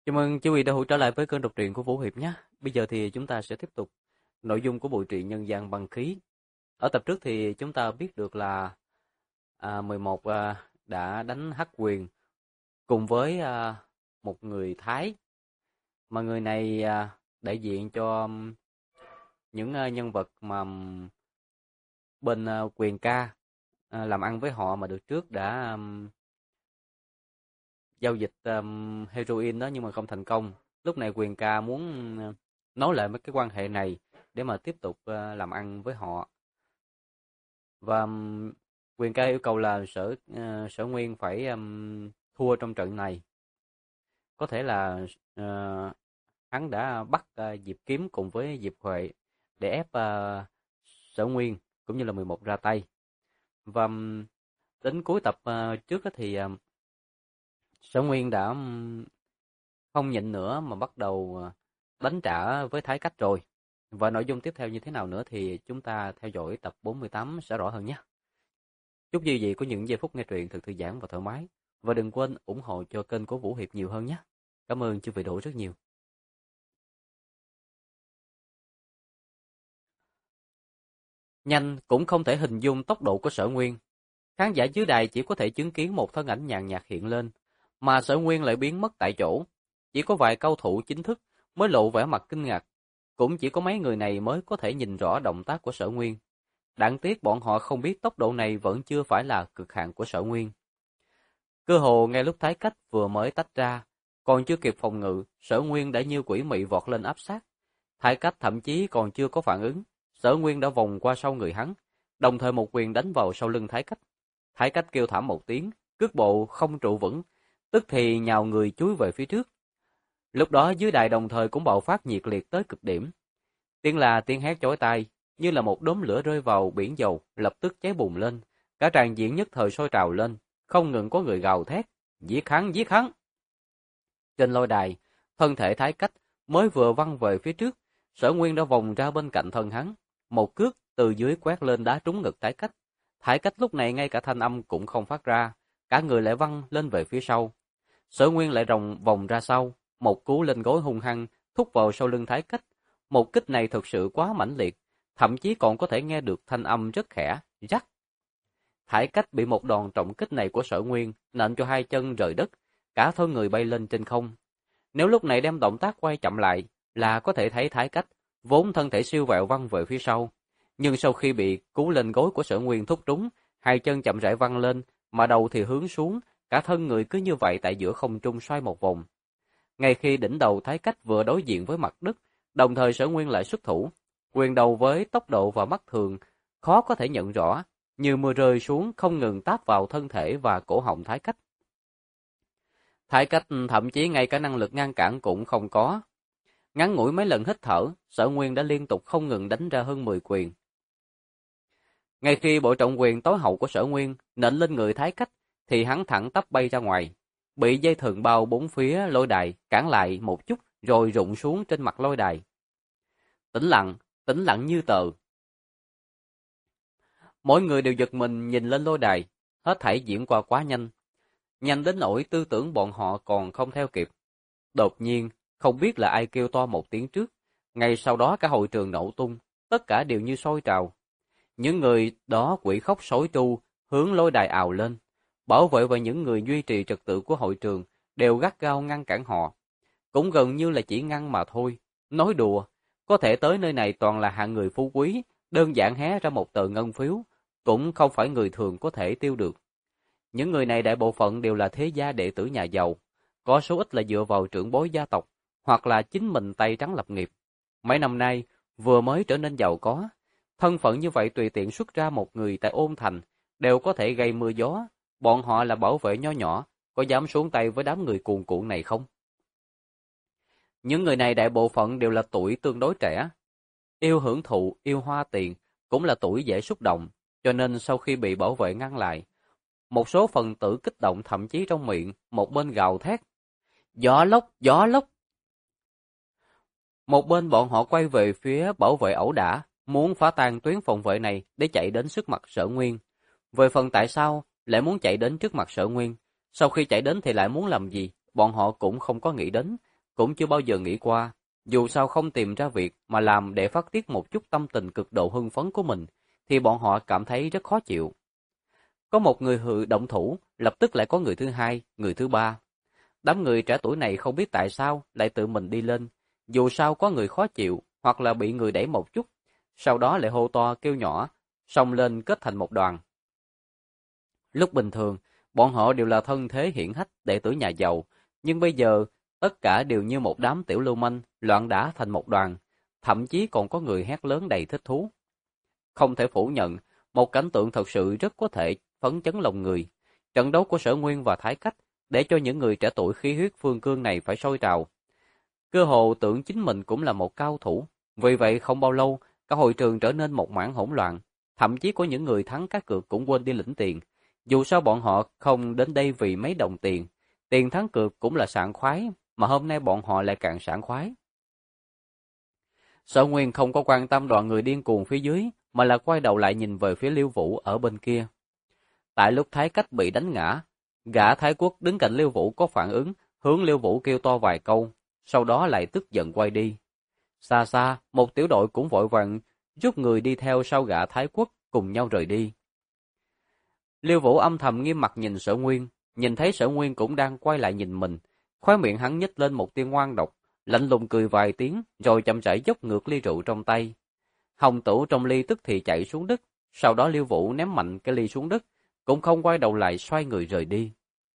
Chào mừng quý vị đã trở lại với kênh đọc truyện của Vũ Hiệp nhé. Bây giờ thì chúng ta sẽ tiếp tục nội dung của bộ truyện Nhân gian băng khí. Ở tập trước thì chúng ta biết được là 11 đã đánh Hắc Quyền cùng với một người Thái, mà người này đại diện cho những nhân vật mà bên Quyền ca làm ăn với họ, mà được trước đã giao dịch heroin đó nhưng mà không thành công. Lúc này Quyền ca muốn nối lại mấy cái quan hệ này để mà tiếp tục làm ăn với họ. Và Quyền ca yêu cầu là Sở Nguyên phải thua trong trận này. Có thể là hắn đã bắt Diệp Kiếm cùng với Diệp Huệ để ép Sở Nguyên cũng như là 11 ra tay. Và đến cuối tập trước thì Sở Nguyên đã không nhịn nữa mà bắt đầu đánh trả với Thái Cách rồi. Và nội dung tiếp theo như thế nào nữa thì chúng ta theo dõi tập 48 sẽ rõ hơn nhé. Chúc quý vị có những giây phút nghe truyện thật thư giãn và thoải mái. Và đừng quên ủng hộ cho kênh của Vũ Hiệp nhiều hơn nhé. Cảm ơn chư vị đủ rất nhiều. Nhanh cũng không thể hình dung tốc độ của Sở Nguyên. Khán giả dưới đài chỉ có thể chứng kiến một thân ảnh nhàn nhạt hiện lên, mà Sở Nguyên lại biến mất tại chỗ. Chỉ có vài cao thủ chính thức mới lộ vẻ mặt kinh ngạc. Cũng chỉ có mấy người này mới có thể nhìn rõ động tác của Sở Nguyên. Đáng tiếc bọn họ không biết tốc độ này vẫn chưa phải là cực hạn của Sở Nguyên. Cơ hồ ngay lúc Thái Cách vừa mới tách ra, còn chưa kịp phòng ngự, Sở Nguyên đã như quỷ mị vọt lên áp sát. Thái Cách thậm chí còn chưa có phản ứng, Sở Nguyên đã vòng qua sau người hắn, đồng thời một quyền đánh vào sau lưng Thái Cách. Thái Cách kêu thảm một tiếng, cước bộ không trụ vững, tức thì nhào người chúi về phía trước. Lúc đó dưới đài đồng thời cũng bạo phát nhiệt liệt tới cực điểm. Tiếng hét chói tai, như là một đốm lửa rơi vào biển dầu, lập tức cháy bùng lên. Cả tràng diện nhất thời sôi trào lên, không ngừng có người gào thét, giết hắn, giết hắn. Trên lôi đài, thân thể Thái Cách mới vừa văng về phía trước, Sở Nguyên đã vòng ra bên cạnh thân hắn, một cước từ dưới quét lên đá trúng ngực Thái Cách. Thái Cách lúc này ngay cả thanh âm cũng không phát ra, cả người lại văng lên về phía sau. Sở Nguyên lại vòng ra sau, một cú lên gối hung hăng thúc vào sau lưng Thái Cách. Một kích này thực sự quá mãnh liệt, thậm chí còn có thể nghe được thanh âm rất khẽ, rắc. Thái Cách bị một đòn trọng kích này của Sở Nguyên nện cho hai chân rời đất, cả thân người bay lên trên không. Nếu lúc này đem động tác quay chậm lại, là có thể thấy Thái Cách vốn thân thể siêu vẹo văng về phía sau, nhưng sau khi bị cú lên gối của Sở Nguyên thúc trúng, hai chân chậm rãi văng lên, mà đầu thì hướng xuống, cả thân người cứ như vậy tại giữa không trung xoay một vòng. Ngay khi đỉnh đầu Thái Cách vừa đối diện với mặt đất, đồng thời Sở Nguyên lại xuất thủ, quyền đầu với tốc độ và mắt thường khó có thể nhận rõ, như mưa rơi xuống không ngừng táp vào thân thể và cổ họng Thái Cách. Thái Cách thậm chí ngay cả năng lực ngăn cản cũng không có. Ngắn ngủi mấy lần hít thở, Sở Nguyên đã liên tục không ngừng đánh ra hơn 10 quyền. Ngay khi bộ trọng quyền tối hậu của Sở Nguyên nện lên người Thái Cách, thì hắn thẳng tắp bay ra ngoài, bị dây thừng bao bốn phía lôi đài cản lại một chút rồi rụng xuống trên mặt lôi đài. Tĩnh lặng như tờ. Mỗi người đều giật mình nhìn lên lôi đài, hết thảy diễn qua quá nhanh. Nhanh đến nỗi tư tưởng bọn họ còn không theo kịp. Đột nhiên, không biết là ai kêu to một tiếng trước, ngay sau đó cả hội trường nổ tung, tất cả đều như sôi trào. Những người đó quỷ khóc sói tru, hướng lôi đài ào lên. Bảo vệ và những người duy trì trật tự của hội trường đều gắt gao ngăn cản họ. Cũng gần như là chỉ ngăn mà thôi. Nói đùa, có thể tới nơi này toàn là hạng người phú quý, đơn giản hé ra một tờ ngân phiếu, cũng không phải người thường có thể tiêu được. Những người này đại bộ phận đều là thế gia đệ tử nhà giàu, có số ít là dựa vào trưởng bối gia tộc, hoặc là chính mình tay trắng lập nghiệp. Mấy năm nay, vừa mới trở nên giàu có, thân phận như vậy tùy tiện xuất ra một người tại Ôn Thành, đều có thể gây mưa gió. Bọn họ là bảo vệ nho nhỏ, có dám xuống tay với đám người cuồn cuộn này không? Những người này đại bộ phận đều là tuổi tương đối trẻ, yêu hưởng thụ, yêu hoa tiền, cũng là tuổi dễ xúc động, cho nên sau khi bị bảo vệ ngăn lại, một số phần tử kích động thậm chí trong miệng, một bên gào thét. Gió lốc, gió lốc! Một bên bọn họ quay về phía bảo vệ ẩu đả, muốn phá tan tuyến phòng vệ này để chạy đến trước mặt Sở Nguyên. Về phần tại sao lại muốn chạy đến trước mặt Sở Nguyên, sau khi chạy đến thì lại muốn làm gì, bọn họ cũng không có nghĩ đến, cũng chưa bao giờ nghĩ qua, dù sao không tìm ra việc mà làm để phát tiết một chút tâm tình cực độ hưng phấn của mình, thì bọn họ cảm thấy rất khó chịu. Có một người động thủ, lập tức lại có người thứ hai, người thứ ba. Đám người trẻ tuổi này không biết tại sao lại tự mình đi lên, dù sao có người khó chịu hoặc là bị người đẩy một chút, sau đó lại hô to kêu nhỏ, xông lên kết thành một đoàn. Lúc bình thường, bọn họ đều là thân thế hiển hách đệ tử nhà giàu, nhưng bây giờ tất cả đều như một đám tiểu lưu manh loạn đả thành một đoàn, thậm chí còn có người hét lớn đầy thích thú. Không thể phủ nhận, một cảnh tượng thật sự rất có thể phấn chấn lòng người. Trận đấu của Sở Nguyên và Thái Cách để cho những người trẻ tuổi khí huyết phương cương này phải sôi trào. Cơ hồ tưởng chính mình cũng là một cao thủ, vì vậy không bao lâu, cả hội trường trở nên một mảng hỗn loạn, thậm chí có những người thắng cá cược cũng quên đi lĩnh tiền. Dù sao bọn họ không đến đây vì mấy đồng tiền, tiền thắng cược cũng là sảng khoái, mà hôm nay bọn họ lại càng sảng khoái. Sở Nguyên không có quan tâm đoàn người điên cuồng phía dưới, mà là quay đầu lại nhìn về phía Liêu Vũ ở bên kia. Tại lúc Thái Cách bị đánh ngã, gã Thái Quốc đứng cạnh Liêu Vũ có phản ứng, hướng Liêu Vũ kêu to vài câu, sau đó lại tức giận quay đi. Xa xa, một tiểu đội cũng vội vàng giúp người đi theo sau gã Thái Quốc cùng nhau rời đi. Liêu Vũ âm thầm nghiêm mặt nhìn Sở Nguyên, nhìn thấy Sở Nguyên cũng đang quay lại nhìn mình, khóe miệng hắn nhếch lên một tia ngoan độc, lạnh lùng cười vài tiếng, rồi chậm rãi dốc ngược ly rượu trong tay. Hồng tủ trong ly tức thì chạy xuống đất, sau đó Liêu Vũ ném mạnh cái ly xuống đất, cũng không quay đầu lại xoay người rời đi.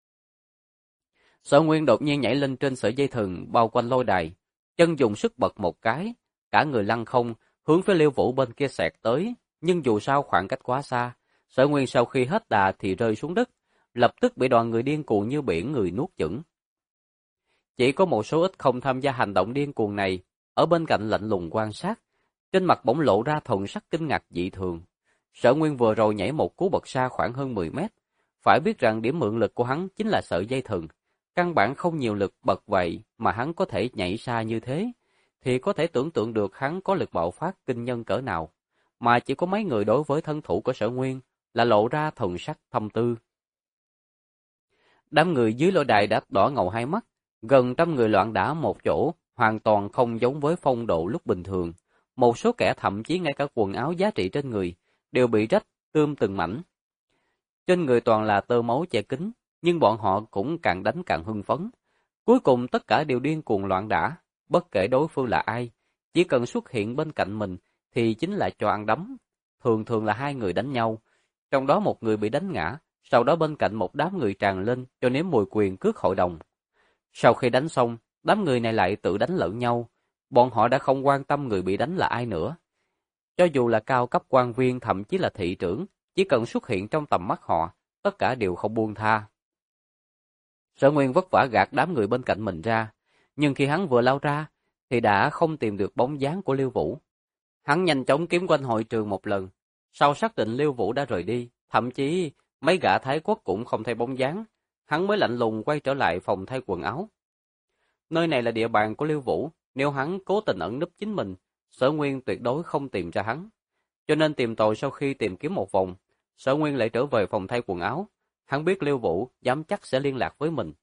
Sở Nguyên đột nhiên nhảy lên trên sợi dây thừng bao quanh lôi đài, chân dùng sức bật một cái, cả người lăn không, hướng phía Liêu Vũ bên kia xẹt tới, nhưng dù sao khoảng cách quá xa, Sở Nguyên sau khi hết đà thì rơi xuống đất, lập tức bị đoàn người điên cuồng như biển người nuốt chửng. Chỉ có một số ít không tham gia hành động điên cuồng này, ở bên cạnh lạnh lùng quan sát, trên mặt bỗng lộ ra thần sắc kinh ngạc dị thường. Sở Nguyên vừa rồi nhảy một cú bật xa khoảng hơn 10 mét, phải biết rằng điểm mượn lực của hắn chính là sợi dây thừng, căn bản không nhiều lực bật vậy mà hắn có thể nhảy xa như thế, thì có thể tưởng tượng được hắn có lực bạo phát kinh nhân cỡ nào, mà chỉ có mấy người đối với thân thủ của Sở Nguyên là lộ ra thần sắc thâm tư. Đám người dưới lôi đài đã đỏ ngầu hai mắt, gần trăm người loạn đả một chỗ, hoàn toàn không giống với phong độ lúc bình thường. Một số kẻ thậm chí ngay cả quần áo giá trị trên người đều bị rách tươm từng mảnh. Trên người toàn là tơ máu che kín, nhưng bọn họ cũng càng đánh càng hưng phấn. Cuối cùng tất cả đều điên cuồng loạn đả, bất kể đối phương là ai, chỉ cần xuất hiện bên cạnh mình thì chính là cho ăn đấm. Thường thường là hai người đánh nhau, trong đó một người bị đánh ngã, sau đó bên cạnh một đám người tràn lên cho nếm mùi quyền cước hội đồng. Sau khi đánh xong, đám người này lại tự đánh lẫn nhau, bọn họ đã không quan tâm người bị đánh là ai nữa. Cho dù là cao cấp quan viên thậm chí là thị trưởng, chỉ cần xuất hiện trong tầm mắt họ, tất cả đều không buông tha. Sở Nguyên vất vả gạt đám người bên cạnh mình ra, nhưng khi hắn vừa lao ra, thì đã không tìm được bóng dáng của Liêu Vũ. Hắn nhanh chóng kiếm quanh hội trường một lần, sau xác định Liêu Vũ đã rời đi, thậm chí mấy gã Thái Quốc cũng không thấy bóng dáng, hắn mới lạnh lùng quay trở lại phòng thay quần áo. Nơi này là địa bàn của Liêu Vũ, nếu hắn cố tình ẩn núp chính mình, Sở Nguyên tuyệt đối không tìm ra hắn. Cho nên tìm tòi sau khi tìm kiếm một vòng, Sở Nguyên lại trở về phòng thay quần áo. Hắn biết Liêu Vũ dám chắc sẽ liên lạc với mình.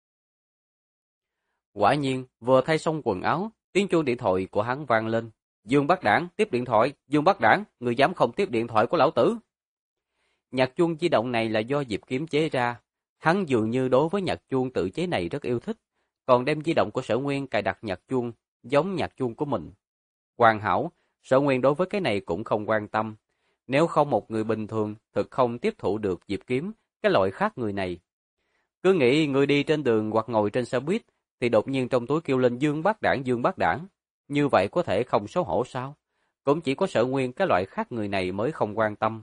Quả nhiên, vừa thay xong quần áo, tiếng chuông điện thoại của hắn vang lên. Dương Bác Đảng, tiếp điện thoại. Dương Bác Đảng, người dám không tiếp điện thoại của lão tử? Nhạc chuông di động này là do Diệp Kiếm chế ra. Hắn dường như đối với nhạc chuông tự chế này rất yêu thích, còn đem di động của Sở Nguyên cài đặt nhạc chuông giống nhạc chuông của mình. Hoàn hảo, Sở Nguyên đối với cái này cũng không quan tâm. Nếu không một người bình thường thực không tiếp thụ được Diệp Kiếm, cái loại khác người này. Cứ nghĩ người đi trên đường hoặc ngồi trên xe buýt, thì đột nhiên trong túi kêu lên Dương Bác Đảng, Dương Bác Đảng. Như vậy có thể không xấu hổ sao? Cũng chỉ có Sở Nguyên cái loại khác người này mới không quan tâm.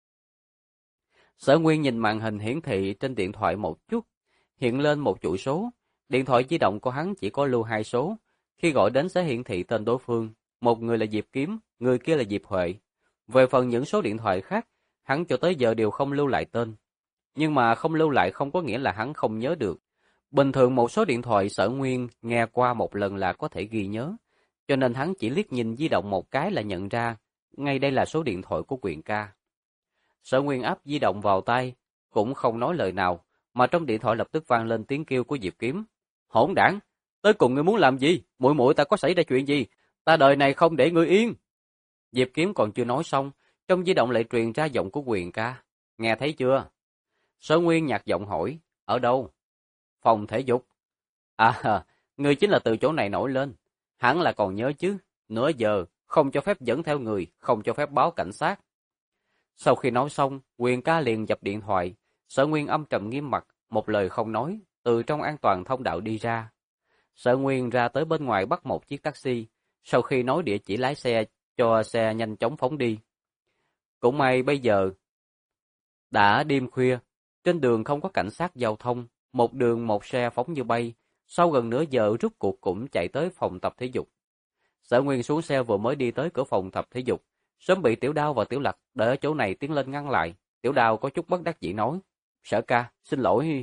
Sở Nguyên nhìn màn hình hiển thị trên điện thoại một chút, hiện lên một chuỗi số. Điện thoại di động của hắn chỉ có lưu hai số. Khi gọi đến sẽ hiển thị tên đối phương. Một người là Diệp Kiếm, người kia là Diệp Huệ. Về phần những số điện thoại khác, hắn cho tới giờ đều không lưu lại tên. Nhưng mà không lưu lại không có nghĩa là hắn không nhớ được. Bình thường một số điện thoại Sở Nguyên nghe qua một lần là có thể ghi nhớ. Cho nên hắn chỉ liếc nhìn di động một cái là nhận ra, ngay đây là số điện thoại của Quyền ca. Sở Nguyên áp di động vào tay, cũng không nói lời nào, mà trong điện thoại lập tức vang lên tiếng kêu của Diệp Kiếm. Hỗn đản, Tới cùng ngươi muốn làm gì? Muội muội ta có xảy ra chuyện gì? Ta đời này không để ngươi yên. Diệp Kiếm còn chưa nói xong, trong di động lại truyền ra giọng của Quyền ca. Nghe thấy chưa? Sở Nguyên nhạt giọng hỏi, ở đâu? Phòng thể dục. À, ngươi chính là từ chỗ này nổi lên. Hẳn là còn nhớ chứ. Nửa giờ, không cho phép dẫn theo người, không cho phép báo cảnh sát. Sau khi nói xong, Quyền ca liền dập điện thoại. Sở Nguyên âm trầm nghiêm mặt, một lời không nói, từ trong an toàn thông đạo đi ra. Sở Nguyên ra tới bên ngoài bắt một chiếc taxi, sau khi nói địa chỉ lái xe, cho xe nhanh chóng phóng đi. Cũng may bây giờ đã đêm khuya, trên đường không có cảnh sát giao thông, một đường một xe phóng như bay, sau gần nửa giờ rút cuộc cũng chạy tới phòng tập thể dục. Sở Nguyên xuống xe vừa mới đi tới cửa phòng tập thể dục, sớm bị Tiểu Đao và Tiểu Lặc đợi ở chỗ này tiến lên ngăn lại. Tiểu Đao có chút bất đắc dĩ nói, Sở ca, xin lỗi.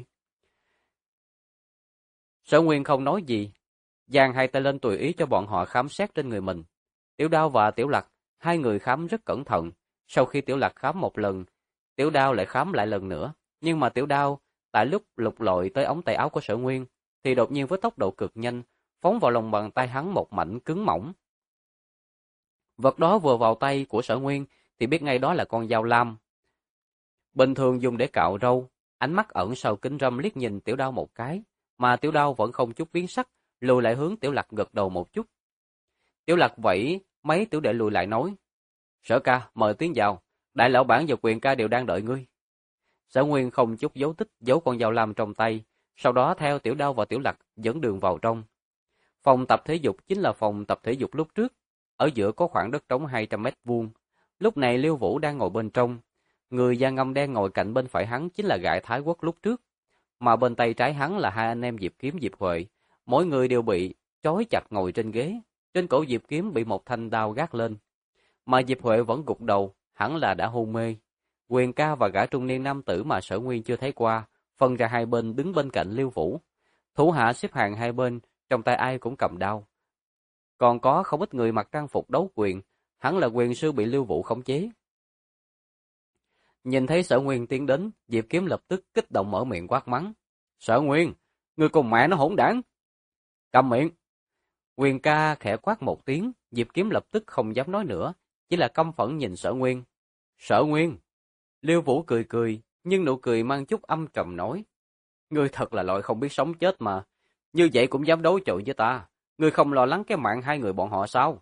Sở Nguyên không nói gì, giang hai tay lên tùy ý cho bọn họ khám xét trên người mình. Tiểu Đao và Tiểu Lặc, hai người khám rất cẩn thận. Sau khi Tiểu Lặc khám một lần, Tiểu Đao lại khám lại lần nữa. Nhưng mà Tiểu Đao, tại lúc lục lọi tới ống tay áo của Sở Nguyên, thì đột nhiên với tốc độ cực nhanh, phóng vào lòng bàn tay hắn một mảnh cứng mỏng. Vật đó vừa vào tay của Sở Nguyên, thì biết ngay đó là con dao lam. Bình thường dùng để cạo râu, ánh mắt ẩn sau kính râm liếc nhìn Tiểu Đao một cái, mà Tiểu Đao vẫn không chút biến sắc, lùi lại hướng Tiểu Lặc gật đầu một chút. Tiểu Lặc vẫy mấy tiểu đệ lùi lại nói, Sở ca, mời tiến vào, đại lão bản và Quyền ca đều đang đợi ngươi. Sở Nguyên không chút dấu tích giấu con dao lam trong tay, sau đó theo Tiểu Đao và Tiểu Lặc dẫn đường vào trong. Phòng tập thể dục chính là phòng tập thể dục lúc trước, ở giữa có khoảng đất trống 200 mét vuông. Lúc này Liêu Vũ đang ngồi bên trong, người da ngăm đen ngồi cạnh bên phải hắn chính là Gại Thái Quốc lúc trước, mà bên tay trái hắn là hai anh em Diệp Kiếm Diệp Huệ, mỗi người đều bị trói chặt ngồi trên ghế, trên cổ Diệp Kiếm bị một thanh đao gác lên, mà Diệp Huệ vẫn gục đầu, hẳn là đã hôn mê. Quyền ca và gã trung niên nam tử mà Sở Nguyên chưa thấy qua, phân ra hai bên đứng bên cạnh Liêu Vũ. Thủ hạ xếp hàng hai bên, trong tay ai cũng cầm đao. Còn có không ít người mặc trang phục đấu quyền, hẳn là quyền sư bị Liêu Vũ khống chế. Nhìn thấy Sở Nguyên tiến đến, Diệp Kiếm lập tức kích động mở miệng quát mắng. Sở Nguyên, ngươi cùng mẹ nó hỗn đản. Câm miệng. Quyền ca khẽ quát một tiếng, Diệp Kiếm lập tức không dám nói nữa, chỉ là căm phẫn nhìn Sở Nguyên. Sở Nguyên. Liêu Vũ cười cười, nhưng nụ cười mang chút âm trầm nói. Ngươi thật là loại không biết sống chết mà, như vậy cũng dám đối chọi với ta. Ngươi không lo lắng cái mạng hai người bọn họ sao?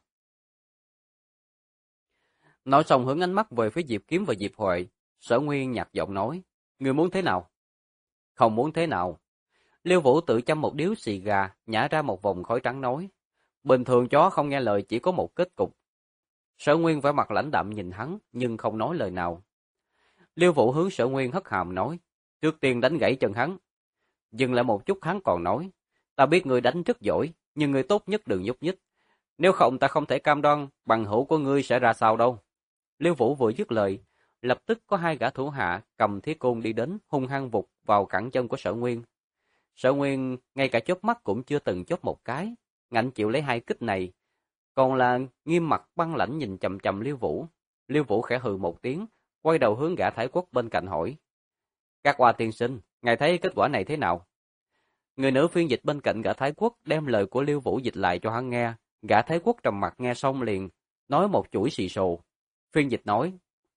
Nói xong hướng ánh mắt về phía Diệp Kiếm và Diệp Huệ, Sở Nguyên nhạt giọng nói, ngươi muốn thế nào? Không muốn thế nào. Liêu Vũ tự châm một điếu xì gà, nhả ra một vòng khói trắng nói, bình thường chó không nghe lời chỉ có một kết cục. Sở Nguyên vẻ mặt lãnh đạm nhìn hắn, nhưng không nói lời nào. Liêu Vũ hướng Sở Nguyên hất hàm nói, trước tiên đánh gãy chân hắn. Dừng lại một chút hắn còn nói, ta biết ngươi đánh rất giỏi, nhưng ngươi tốt nhất đừng nhúc nhích. Nếu không ta không thể cam đoan bằng hữu của ngươi sẽ ra sao đâu. Liêu Vũ vừa dứt lời, lập tức có hai gã thủ hạ cầm thiết côn đi đến, hung hăng vụt vào cẳng chân của Sở Nguyên. Sở Nguyên ngay cả chớp mắt cũng chưa từng chớp một cái, ngạnh chịu lấy hai kích này, còn là nghiêm mặt băng lãnh nhìn chằm chằm Liêu Vũ. Liêu Vũ khẽ hừ một tiếng, quay đầu hướng gã Thái Quốc bên cạnh hỏi: "Các Hoa tiên sinh, ngài thấy kết quả này thế nào?" Người nữ phiên dịch bên cạnh gã Thái Quốc đem lời của Liêu Vũ dịch lại cho hắn nghe, gã Thái Quốc trầm mặt nghe xong liền nói một chuỗi xì xồ. Phiên dịch nói: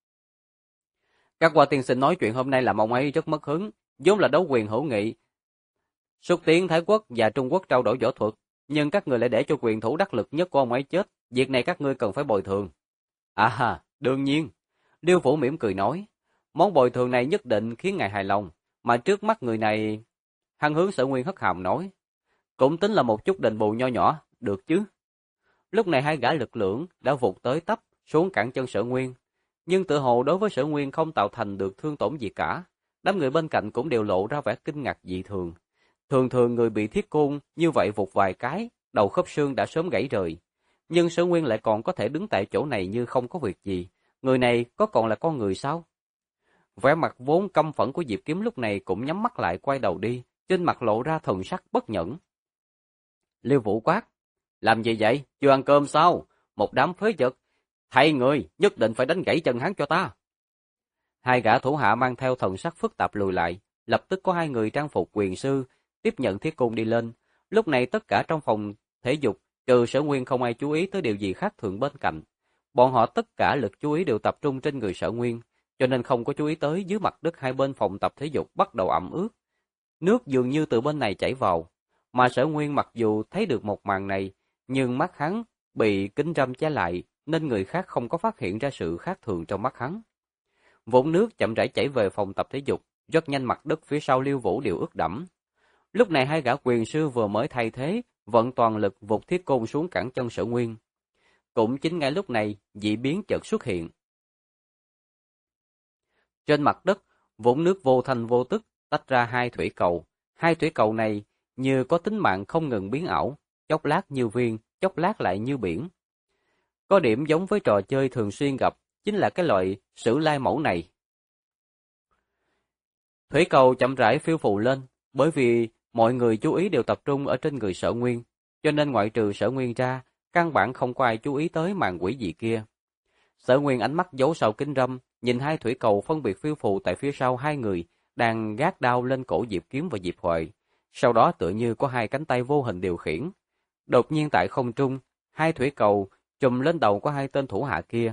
"Các Hoa tiên sinh nói chuyện hôm nay làm ông ấy rất mất hứng, vốn là đấu quyền hữu nghị, xúc tiến Thái Quốc và Trung Quốc trao đổi võ thuật, nhưng các người lại để cho quyền thủ đắc lực nhất của ông ấy chết, việc này các ngươi cần phải bồi thường." "À, đương nhiên." Liêu Vũ mỉm cười nói, "Món bồi thường này nhất định khiến ngài hài lòng, mà trước mắt người này..." Hắn hướng Sở Nguyên hất hàm nói, "Cũng tính là một chút đền bù nho nhỏ, được chứ?" Lúc này hai gã lực lưỡng đã vụt tới tấp xuống cản chân Sở Nguyên, nhưng tự hồ đối với Sở Nguyên không tạo thành được thương tổn gì cả. Đám người bên cạnh cũng đều lộ ra vẻ kinh ngạc dị thường. Thường thường người bị thiết côn như vậy vụt vài cái, đầu khớp xương đã sớm gãy rời. Nhưng Sở Nguyên lại còn có thể đứng tại chỗ này như không có việc gì. Người này có còn là con người sao? Vẻ mặt vốn căm phẫn của Diệp Kiếm lúc này cũng nhắm mắt lại quay đầu đi, trên mặt lộ ra thần sắc bất nhẫn. Liêu Vũ quát, "Làm gì vậy? Chưa ăn cơm sao? Một đám phế vật. Thay người, nhất định phải đánh gãy chân hắn cho ta." Hai gã thủ hạ mang theo thần sắc phức tạp lùi lại, lập tức có hai người trang phục quyền sư tiếp nhận thiết côn đi lên. Lúc này tất cả trong phòng thể dục, trừ Sở Nguyên không ai chú ý tới điều gì khác thường bên cạnh. Bọn họ tất cả lực chú ý đều tập trung trên người Sở Nguyên, cho nên không có chú ý tới dưới mặt đất hai bên phòng tập thể dục bắt đầu ẩm ướt. Nước dường như từ bên này chảy vào, mà Sở Nguyên mặc dù thấy được một màn này, nhưng mắt hắn bị kính râm che lại, nên người khác không có phát hiện ra sự khác thường trong mắt hắn. Vũng nước chậm rãi chảy về phòng tập thể dục, rất nhanh mặt đất phía sau Liêu Vũ đều ướt đẫm. Lúc này hai gã quyền sư vừa mới thay thế, vận toàn lực vụt thiết côn xuống cản chân Sở Nguyên. Cũng chính ngay lúc này, dị biến chợt xuất hiện. Trên mặt đất, vũng nước vô thanh vô tức tách ra hai thủy cầu. Hai thủy cầu này như có tính mạng không ngừng biến ảo, chốc lát như viên, chốc lát lại như biển. Có điểm giống với trò chơi thường xuyên gặp, chính là cái loại sử lai mẫu này. Thủy cầu chậm rãi phiêu phù lên, bởi vì mọi người chú ý đều tập trung ở trên người Sở Nguyên, cho nên ngoại trừ Sở Nguyên ra, căn bản không có ai chú ý tới màn quỷ dị kia. Sở Nguyên ánh mắt giấu sau kính râm, nhìn hai thủy cầu phân biệt phiêu phù tại phía sau hai người, đang gác đao lên cổ Diệp Kiếm và Diệp Huệ. Sau đó tựa như có hai cánh tay vô hình điều khiển. Đột nhiên tại không trung, hai thủy cầu chùm lên đầu của hai tên thủ hạ kia.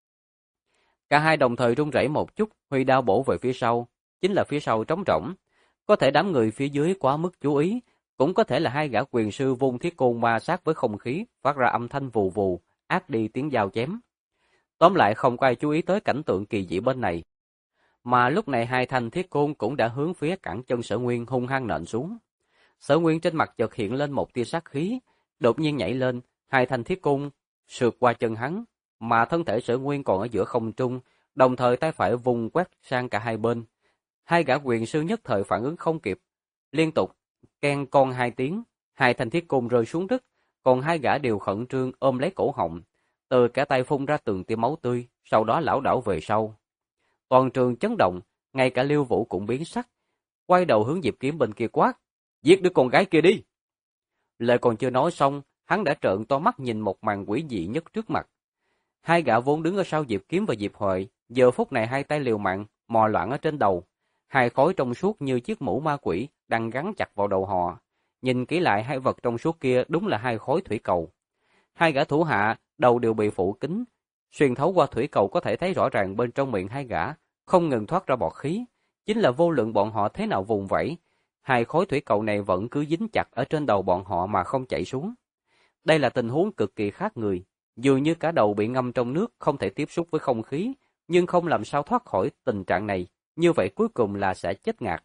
Cả hai đồng thời run rẩy một chút, huy đao bổ về phía sau, chính là phía sau trống rỗng. Có thể đám người phía dưới quá mức chú ý, cũng có thể là hai gã quyền sư vung thiết côn ma sát với không khí, phát ra âm thanh vù vù, át đi tiếng dao chém. Tóm lại không có ai chú ý tới cảnh tượng kỳ dị bên này. Mà lúc này hai thanh thiết côn cũng đã hướng phía cẳng chân Sở Nguyên hung hăng nện xuống. Sở Nguyên trên mặt chợt hiện lên một tia sát khí, đột nhiên nhảy lên, hai thanh thiết côn sượt qua chân hắn, mà thân thể Sở Nguyên còn ở giữa không trung, đồng thời tay phải vùng quét sang cả hai bên. Hai gã quyền sư nhất thời phản ứng không kịp, liên tục keng con hai tiếng, hai thanh thiết côn rơi xuống đất, còn hai gã đều khẩn trương ôm lấy cổ họng, từ cả tay phun ra từng tia máu tươi, sau đó lảo đảo về sau. Toàn trường chấn động, ngay cả Liêu Vũ cũng biến sắc, quay đầu hướng Diệp Kiếm bên kia quát: "Giết đứa con gái kia đi!" Lời còn chưa nói xong, hắn đã trợn to mắt nhìn một màn quỷ dị nhất trước mặt. Hai gã vốn đứng ở sau Diệp Kiếm và Diệp Huệ, giờ phút này hai tay liều mạng, mò loạn ở trên đầu. Hai khối trong suốt như chiếc mũ ma quỷ đang gắn chặt vào đầu họ. Nhìn kỹ lại hai vật trong suốt kia đúng là hai khối thủy cầu. Hai gã thủ hạ đầu đều bị phủ kín, xuyên thấu qua thủy cầu có thể thấy rõ ràng bên trong miệng hai gã không ngừng thoát ra bọt khí, chính là vô luận bọn họ thế nào vùng vẫy, hai khối thủy cầu này vẫn cứ dính chặt ở trên đầu bọn họ mà không chảy xuống. Đây là tình huống cực kỳ khác người, dường như cả đầu bị ngâm trong nước không thể tiếp xúc với không khí, nhưng không làm sao thoát khỏi tình trạng này, như vậy cuối cùng là sẽ chết ngạt.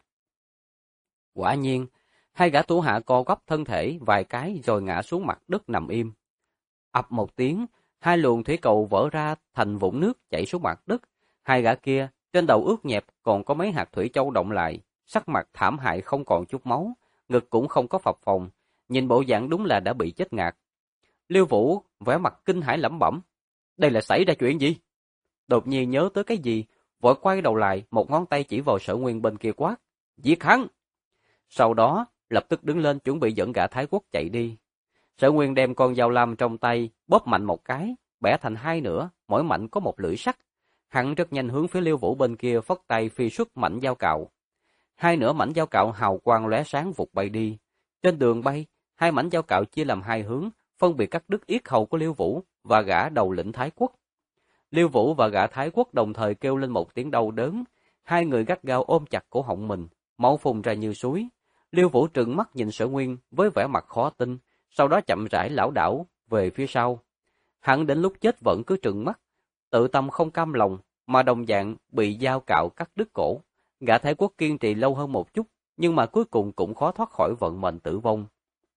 Quả nhiên, hai gã thủ hạ co quắp thân thể vài cái rồi ngã xuống mặt đất nằm im. Ập một tiếng, hai luồng thủy cầu vỡ ra thành vũng nước chảy xuống mặt đất. Hai gã kia, trên đầu ướt nhẹp còn có mấy hạt thủy châu động lại, sắc mặt thảm hại không còn chút máu, ngực cũng không có phập phồng, nhìn bộ dạng đúng là đã bị chết ngạt. Liêu Vũ vẻ mặt kinh hãi lẩm bẩm, đây là xảy ra chuyện gì? Đột nhiên nhớ tới cái gì, vội quay đầu lại, một ngón tay chỉ vào Sở Nguyên bên kia quát, giết hắn. Sau đó, lập tức đứng lên chuẩn bị dẫn gã Thái Quốc chạy đi. Sở Nguyên đem con dao lam trong tay, bóp mạnh một cái, bẻ thành hai nửa, mỗi mảnh có một lưỡi sắt. Hắn rất nhanh hướng phía Liêu Vũ bên kia phất tay phi xuất mảnh dao cạo. Hai nửa mảnh dao cạo hào quang lóe sáng vụt bay đi. Trên đường bay, hai mảnh dao cạo chia làm hai hướng, phân biệt cắt đứt yết hầu của Liêu Vũ và gã đầu lĩnh Thái Quốc. Liêu Vũ và gã Thái Quốc đồng thời kêu lên một tiếng đau đớn, hai người gắt gao ôm chặt cổ họng mình, máu phun ra như suối. Liêu Vũ trừng mắt nhìn Sở Nguyên với vẻ mặt khó tin, sau đó chậm rãi lảo đảo về phía sau. Hắn đến lúc chết vẫn cứ trừng mắt, tự tâm không cam lòng, mà đồng dạng bị dao cạo cắt đứt cổ. Gã Thái Quốc kiên trì lâu hơn một chút, nhưng mà cuối cùng cũng khó thoát khỏi vận mệnh tử vong.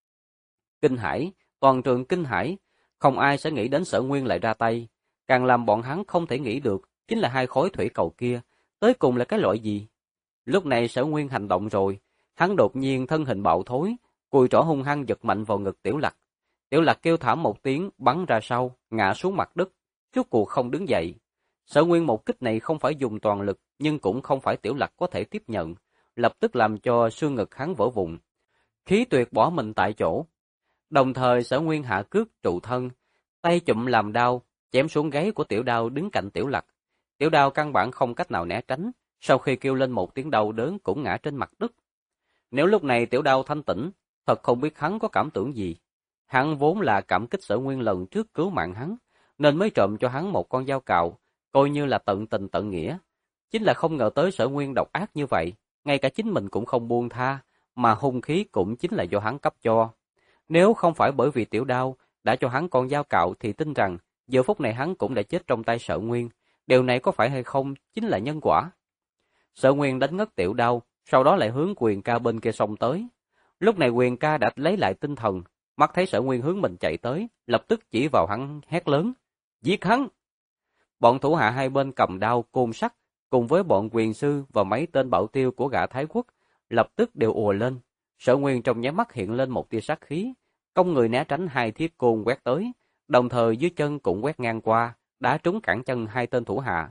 Kinh hãi, toàn trường kinh hãi, không ai sẽ nghĩ đến Sở Nguyên lại ra tay. Càng làm bọn hắn không thể nghĩ được, chính là hai khối thủy cầu kia, tới cùng là cái loại gì? Lúc này Sở Nguyên hành động rồi, hắn đột nhiên thân hình bạo thối, cùi trỏ hung hăng giật mạnh vào ngực Tiểu Lặc. Tiểu Lặc kêu thảm một tiếng, bắn ra sau, ngã xuống mặt đất, rốt cuộc không đứng dậy. Sở Nguyên một kích này không phải dùng toàn lực, nhưng cũng không phải Tiểu Lặc có thể tiếp nhận, lập tức làm cho xương ngực hắn vỡ vụn, khí tuyệt bỏ mình tại chỗ. Đồng thời Sở Nguyên hạ cước trụ thân, tay chụm làm đao, chém xuống gáy của Tiểu Đao đứng cạnh Tiểu Lặc. Tiểu Đao căn bản không cách nào né tránh, sau khi kêu lên một tiếng đau đớn cũng ngã trên mặt đất. Nếu lúc này Tiểu Đao thanh tỉnh, thật không biết hắn có cảm tưởng gì. Hắn vốn là cảm kích Sở Nguyên lần trước cứu mạng hắn, nên mới trộm cho hắn một con dao cạo, coi như là tận tình tận nghĩa. Chính là không ngờ tới Sở Nguyên độc ác như vậy, ngay cả chính mình cũng không buông tha, mà hung khí cũng chính là do hắn cấp cho. Nếu không phải bởi vì Tiểu Đao đã cho hắn con dao cạo thì tin rằng giờ phút này hắn cũng đã chết trong tay Sở Nguyên. Điều này có phải hay không chính là nhân quả. Sở Nguyên đánh ngất Tiểu Đao, sau đó lại hướng Quyền Ca bên kia xông tới. Lúc này Quyền Ca đã lấy lại tinh thần, mắt thấy Sở Nguyên hướng mình chạy tới, lập tức chỉ vào hắn hét lớn: "Giết hắn!" Bọn thủ hạ hai bên cầm đao, côn sắt, cùng với bọn quyền sư và mấy tên bảo tiêu của gã Thái Quốc, lập tức đều ùa lên. Sở Nguyên trong nháy mắt hiện lên một tia sát khí, cong người né tránh hai thiết côn quét tới, đồng thời dưới chân cũng quét ngang qua, đá trúng cẳng chân hai tên thủ hạ.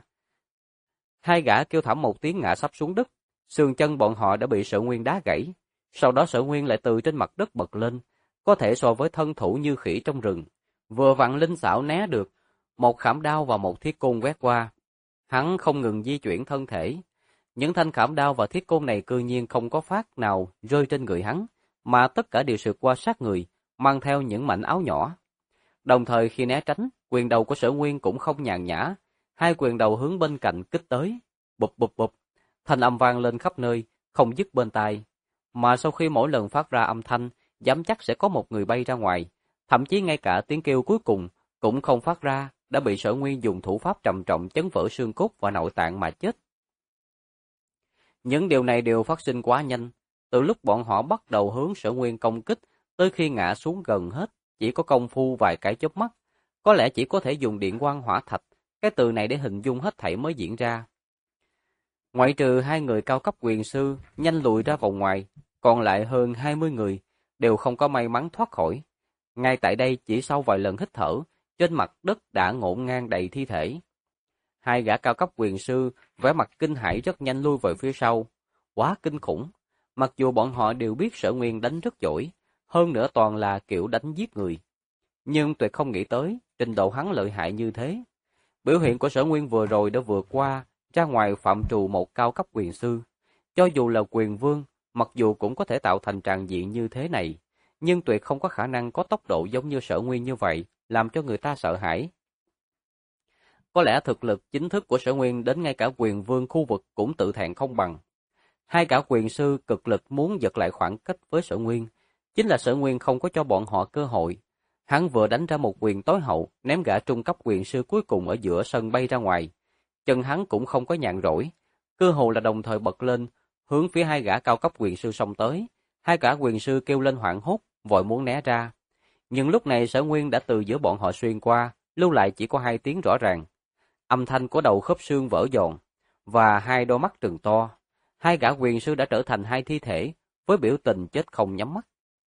Hai gã kêu thảm một tiếng ngã sắp xuống đất, xương chân bọn họ đã bị Sở Nguyên đá gãy. Sau đó Sở Nguyên lại từ trên mặt đất bật lên, có thể so với thân thủ như khỉ trong rừng, vừa vặn linh xảo né được một khảm đao và một thiết côn quét qua. Hắn không ngừng di chuyển thân thể. Những thanh khảm đao và thiết côn này cư nhiên không có phát nào rơi trên người hắn, mà tất cả đều sượt qua sát người, mang theo những mảnh áo nhỏ. Đồng thời khi né tránh, quyền đầu của Sở Nguyên cũng không nhàn nhã, hai quyền đầu hướng bên cạnh kích tới, bụp bụp bụp, thanh âm vang lên khắp nơi, không dứt bên tai. Mà sau khi mỗi lần phát ra âm thanh, dám chắc sẽ có một người bay ra ngoài, thậm chí ngay cả tiếng kêu cuối cùng cũng không phát ra, đã bị Sở Nguyên dùng thủ pháp trầm trọng chấn vỡ xương cốt và nội tạng mà chết. Những điều này đều phát sinh quá nhanh, từ lúc bọn họ bắt đầu hướng Sở Nguyên công kích, tới khi ngã xuống gần hết, chỉ có công phu vài cái chớp mắt, có lẽ chỉ có thể dùng điện quang hỏa thạch, cái từ này để hình dung hết thảy mới diễn ra. Ngoại trừ hai người cao cấp quyền sư nhanh lùi ra vòng ngoài, còn lại hơn 20 người đều không có may mắn thoát khỏi. Ngay tại đây chỉ sau vài lần hít thở, trên mặt đất đã ngổn ngang đầy thi thể. Hai gã cao cấp quyền sư vẻ mặt kinh hãi rất nhanh lui về phía sau. Quá kinh khủng, mặc dù bọn họ đều biết Sở Nguyên đánh rất giỏi, hơn nữa toàn là kiểu đánh giết người, nhưng tuyệt không nghĩ tới trình độ hắn lợi hại như thế. Biểu hiện của Sở Nguyên vừa rồi đã vượt qua ra ngoài phạm trù một cao cấp quyền sư. Cho dù là quyền vương, mặc dù cũng có thể tạo thành tràng diện như thế này, nhưng tuyệt không có khả năng có tốc độ giống như Sở Nguyên như vậy, làm cho người ta sợ hãi. Có lẽ thực lực chính thức của Sở Nguyên đến ngay cả quyền vương khu vực cũng tự thẹn không bằng. Hai cả quyền sư cực lực muốn giật lại khoảng cách với Sở Nguyên, chính là Sở Nguyên không có cho bọn họ cơ hội. Hắn vừa đánh ra một quyền tối hậu, ném gã trung cấp quyền sư cuối cùng ở giữa sân bay ra ngoài. Chân hắn cũng không có nhàn rỗi, cơ hồ là đồng thời bật lên, hướng phía hai gã cao cấp quyền sư xông tới. Hai gã quyền sư kêu lên hoảng hốt, vội muốn né ra. Nhưng lúc này Sở Nguyên đã từ giữa bọn họ xuyên qua, lưu lại chỉ có hai tiếng rõ ràng. Âm thanh của đầu khớp xương vỡ giòn, và hai đôi mắt trừng to. Hai gã quyền sư đã trở thành hai thi thể, với biểu tình chết không nhắm mắt.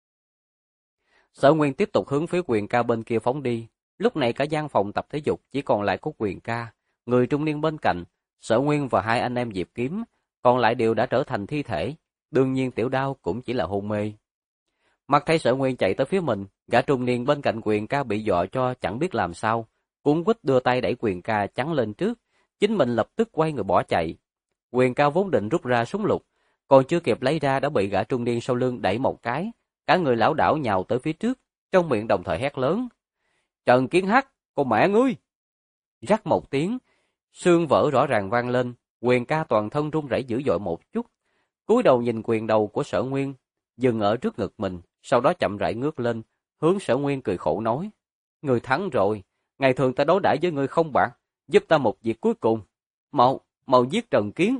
Sở Nguyên tiếp tục hướng phía Quyền Ca bên kia phóng đi. Lúc này cả gian phòng tập thể dục chỉ còn lại có Quyền Ca, người trung niên bên cạnh, Sở Nguyên và hai anh em Diệp Kiếm, còn lại đều đã trở thành thi thể. Đương nhiên Tiểu Đao cũng chỉ là hôn mê. Mắt thấy Sở Nguyên chạy tới phía mình, gã trung niên bên cạnh Quyền Ca bị dọa cho chẳng biết làm sao, cuống quýt đưa tay đẩy Quyền Ca chắn lên trước, chính mình lập tức quay người bỏ chạy. Quyền Ca vốn định rút ra súng lục, còn chưa kịp lấy ra đã bị gã trung niên sau lưng đẩy một cái, cả người lảo đảo nhào tới phía trước, trong miệng đồng thời hét lớn: "Trần Kiến Hắc, con mẹ ngươi!" Rắc một tiếng, xương vỡ rõ ràng vang lên, Quyền Ca toàn thân run rẩy dữ dội một chút, cúi đầu nhìn quyền đầu của Sở Nguyên, dừng ở trước ngực mình, sau đó chậm rãi ngước lên, hướng Sở Nguyên cười khổ nói: "Ngươi thắng rồi, ngày thường ta đối đãi với ngươi không bạc, giúp ta một việc cuối cùng, mau giết Trần Kiến."